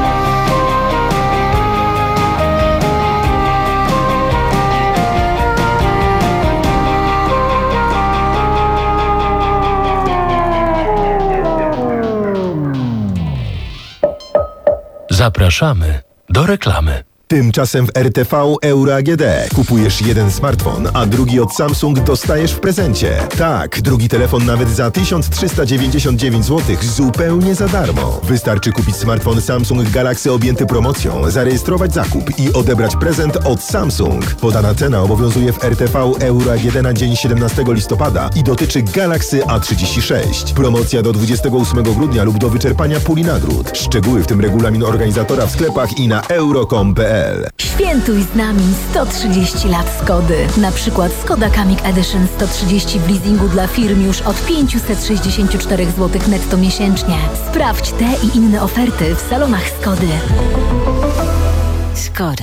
Zapraszamy do reklamy. Tymczasem w R T V Euro A G D kupujesz jeden smartfon, a drugi od Samsung dostajesz w prezencie. Tak, drugi telefon nawet za tysiąc trzysta dziewięćdziesiąt dziewięć złotych zupełnie za darmo. Wystarczy kupić smartfon Samsung Galaxy objęty promocją, zarejestrować zakup i odebrać prezent od Samsung. Podana cena obowiązuje w R T V Euro A G D na dzień siedemnastego listopada i dotyczy Galaxy A trzydzieści sześć. Promocja do dwudziestego ósmego grudnia lub do wyczerpania puli nagród. Szczegóły, w tym regulamin organizatora w sklepach i na euro kropka com kropka p l. Świętuj z nami sto trzydzieści lat Skody. Na przykład Skoda Kamiq Edition sto trzydzieści w leasingu dla firm już od pięćset sześćdziesiąt cztery złote netto miesięcznie. Sprawdź te i inne oferty w salonach Skody. Škoda.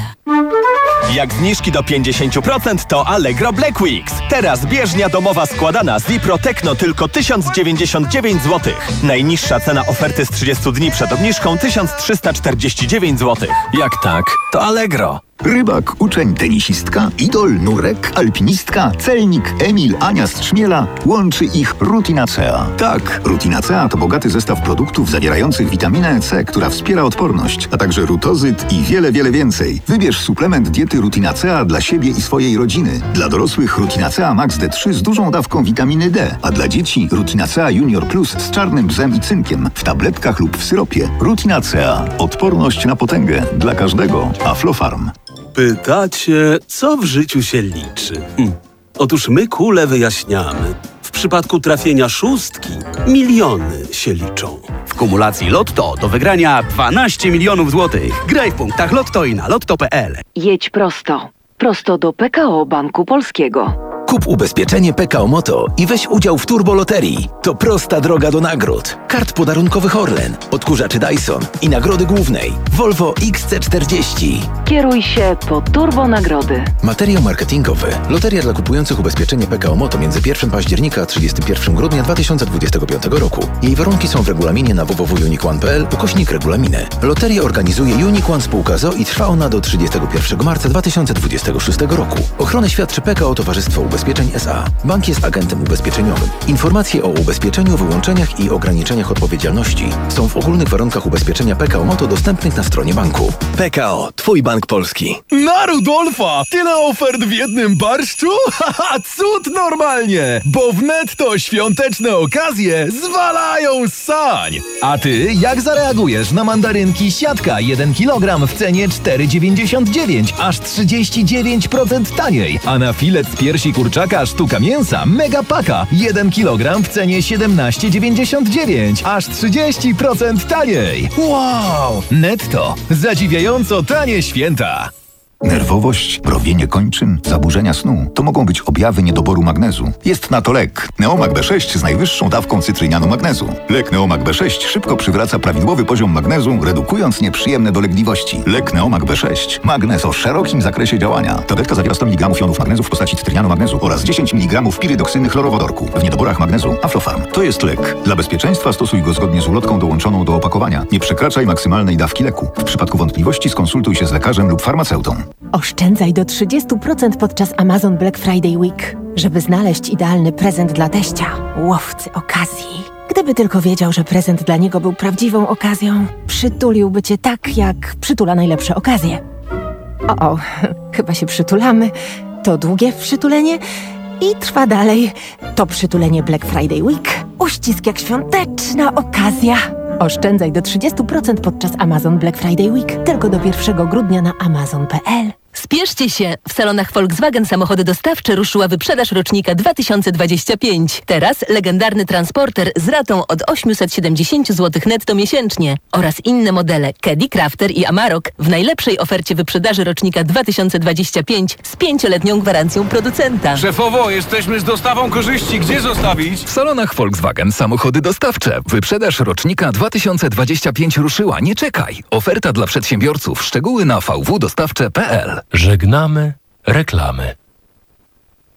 Jak zniżki do pięćdziesiąt procent to Allegro Black Weeks. Teraz bieżnia domowa składana z Wipro Tecno tylko tysiąc dziewięćdziesiąt dziewięć złotych. Najniższa cena oferty z trzydziestu dni przed obniżką tysiąc trzysta czterdzieści dziewięć złotych. Jak tak, to Allegro. Rybak, uczeń, tenisistka, idol, nurek, alpinistka, celnik, Emil, Ania z Trzmiela. Łączy ich Rutinacea. Tak, Rutinacea to bogaty zestaw produktów zawierających witaminę C, która wspiera odporność, a także rutozyt i wiele, wiele więcej. Wybierz suplement diety Rutinacea dla siebie i swojej rodziny. Dla dorosłych Rutinacea Max D trzy z dużą dawką witaminy D, a dla dzieci Rutinacea Junior Plus z czarnym bzem i cynkiem w tabletkach lub w syropie. Rutinacea. Odporność na potęgę dla każdego. Aflofarm. Pytacie, co w życiu się liczy? Hm. Otóż my kule wyjaśniamy. W przypadku trafienia szóstki miliony się liczą. W kumulacji Lotto do wygrania dwanaście milionów złotych. Graj w punktach Lotto i na lotto kropka p l. Jedź prosto. Prosto do P K O Banku Polskiego. Kup ubezpieczenie P K O Moto i weź udział w turboloterii. To prosta droga do nagród. Kart podarunkowych Orlen, odkurzaczy Dyson i nagrody głównej Volvo X C czterdzieści. Kieruj się po turbo nagrody. Materiał marketingowy. Loteria dla kupujących ubezpieczenie P K O Moto między pierwszego października a trzydziestego pierwszego grudnia dwa tysiące dwudziestego piątego roku. Jej warunki są w regulaminie na w w w kropka unique one kropka p l ukośnik regulaminy. Loterię organizuje Unique One Spółka z o o i trwa ona do trzydziestego pierwszego marca dwa tysiące dwudziestego szóstego roku. Ochronę świadczy P K O Towarzystwo Ubezpieczeń S A. Bank jest agentem ubezpieczeniowym. Informacje o ubezpieczeniu, wyłączeniach i ograniczeniach odpowiedzialności są w ogólnych warunkach ubezpieczenia P K O Moto dostępnych na stronie banku. P K O, twój bank polski. Na Rudolfa! Tyle ofert w jednym barszczu? Haha, cud normalnie! Bo w Netto świąteczne okazje zwalają z sań! A ty jak zareagujesz na mandarynki siatka jeden kilogram w cenie cztery dziewięćdziesiąt dziewięć, aż trzydzieści dziewięć procent taniej, a na filet z piersi kurczaka sztuka mięsa mega paka jeden kilogram w cenie siedemnaście dziewięćdziesiąt dziewięć, aż trzydzieści procent taniej! Wow! Netto. Zadziwiająco tanie święta. Nerwowość, mrowienie kończyn, zaburzenia snu to mogą być objawy niedoboru magnezu. Jest na to lek Neomag B sześć z najwyższą dawką cytrynianu magnezu. Lek Neomag B sześć szybko przywraca prawidłowy poziom magnezu, redukując nieprzyjemne dolegliwości. Lek Neomag B sześć. Magnez o szerokim zakresie działania. Tabletka zawiera sto miligramów jonów magnezu w postaci cytrynianu magnezu oraz dziesięć miligramów pirydoksyny chlorowodorku. W niedoborach magnezu Aflofarm. To jest lek. Dla bezpieczeństwa stosuj go zgodnie z ulotką dołączoną do opakowania. Nie przekraczaj maksymalnej dawki leku. W przypadku wątpliwości skonsultuj się z lekarzem lub farmaceutą. Oszczędzaj do trzydziestu procent podczas Amazon Black Friday Week, żeby znaleźć idealny prezent dla teścia, łowcy okazji. Gdyby tylko wiedział, że prezent dla niego był prawdziwą okazją, przytuliłby cię tak, jak przytula najlepsze okazje. O, o, chyba się przytulamy. To długie przytulenie i trwa dalej. To przytulenie Black Friday Week. Uścisk jak świąteczna okazja. Oszczędzaj do trzydziestu procent podczas Amazon Black Friday Week. Tylko do pierwszego grudnia na amazon kropka p l. Spieszcie się! W salonach Volkswagen Samochody Dostawcze ruszyła wyprzedaż rocznika dwa tysiące dwudziestego piątego. Teraz legendarny transporter z ratą od osiemset siedemdziesiąt złotych netto miesięcznie oraz inne modele Caddy, Crafter i Amarok w najlepszej ofercie wyprzedaży rocznika dwa tysiące dwudziestego piątego z pięcioletnią gwarancją producenta. Szefowo, jesteśmy z dostawą korzyści. Gdzie zostawić? W salonach Volkswagen Samochody Dostawcze. Wyprzedaż rocznika dwa tysiące dwudziestego piątego ruszyła. Nie czekaj. Oferta dla przedsiębiorców. Szczegóły na v w dostawcze kropka p l. Żegnamy reklamy.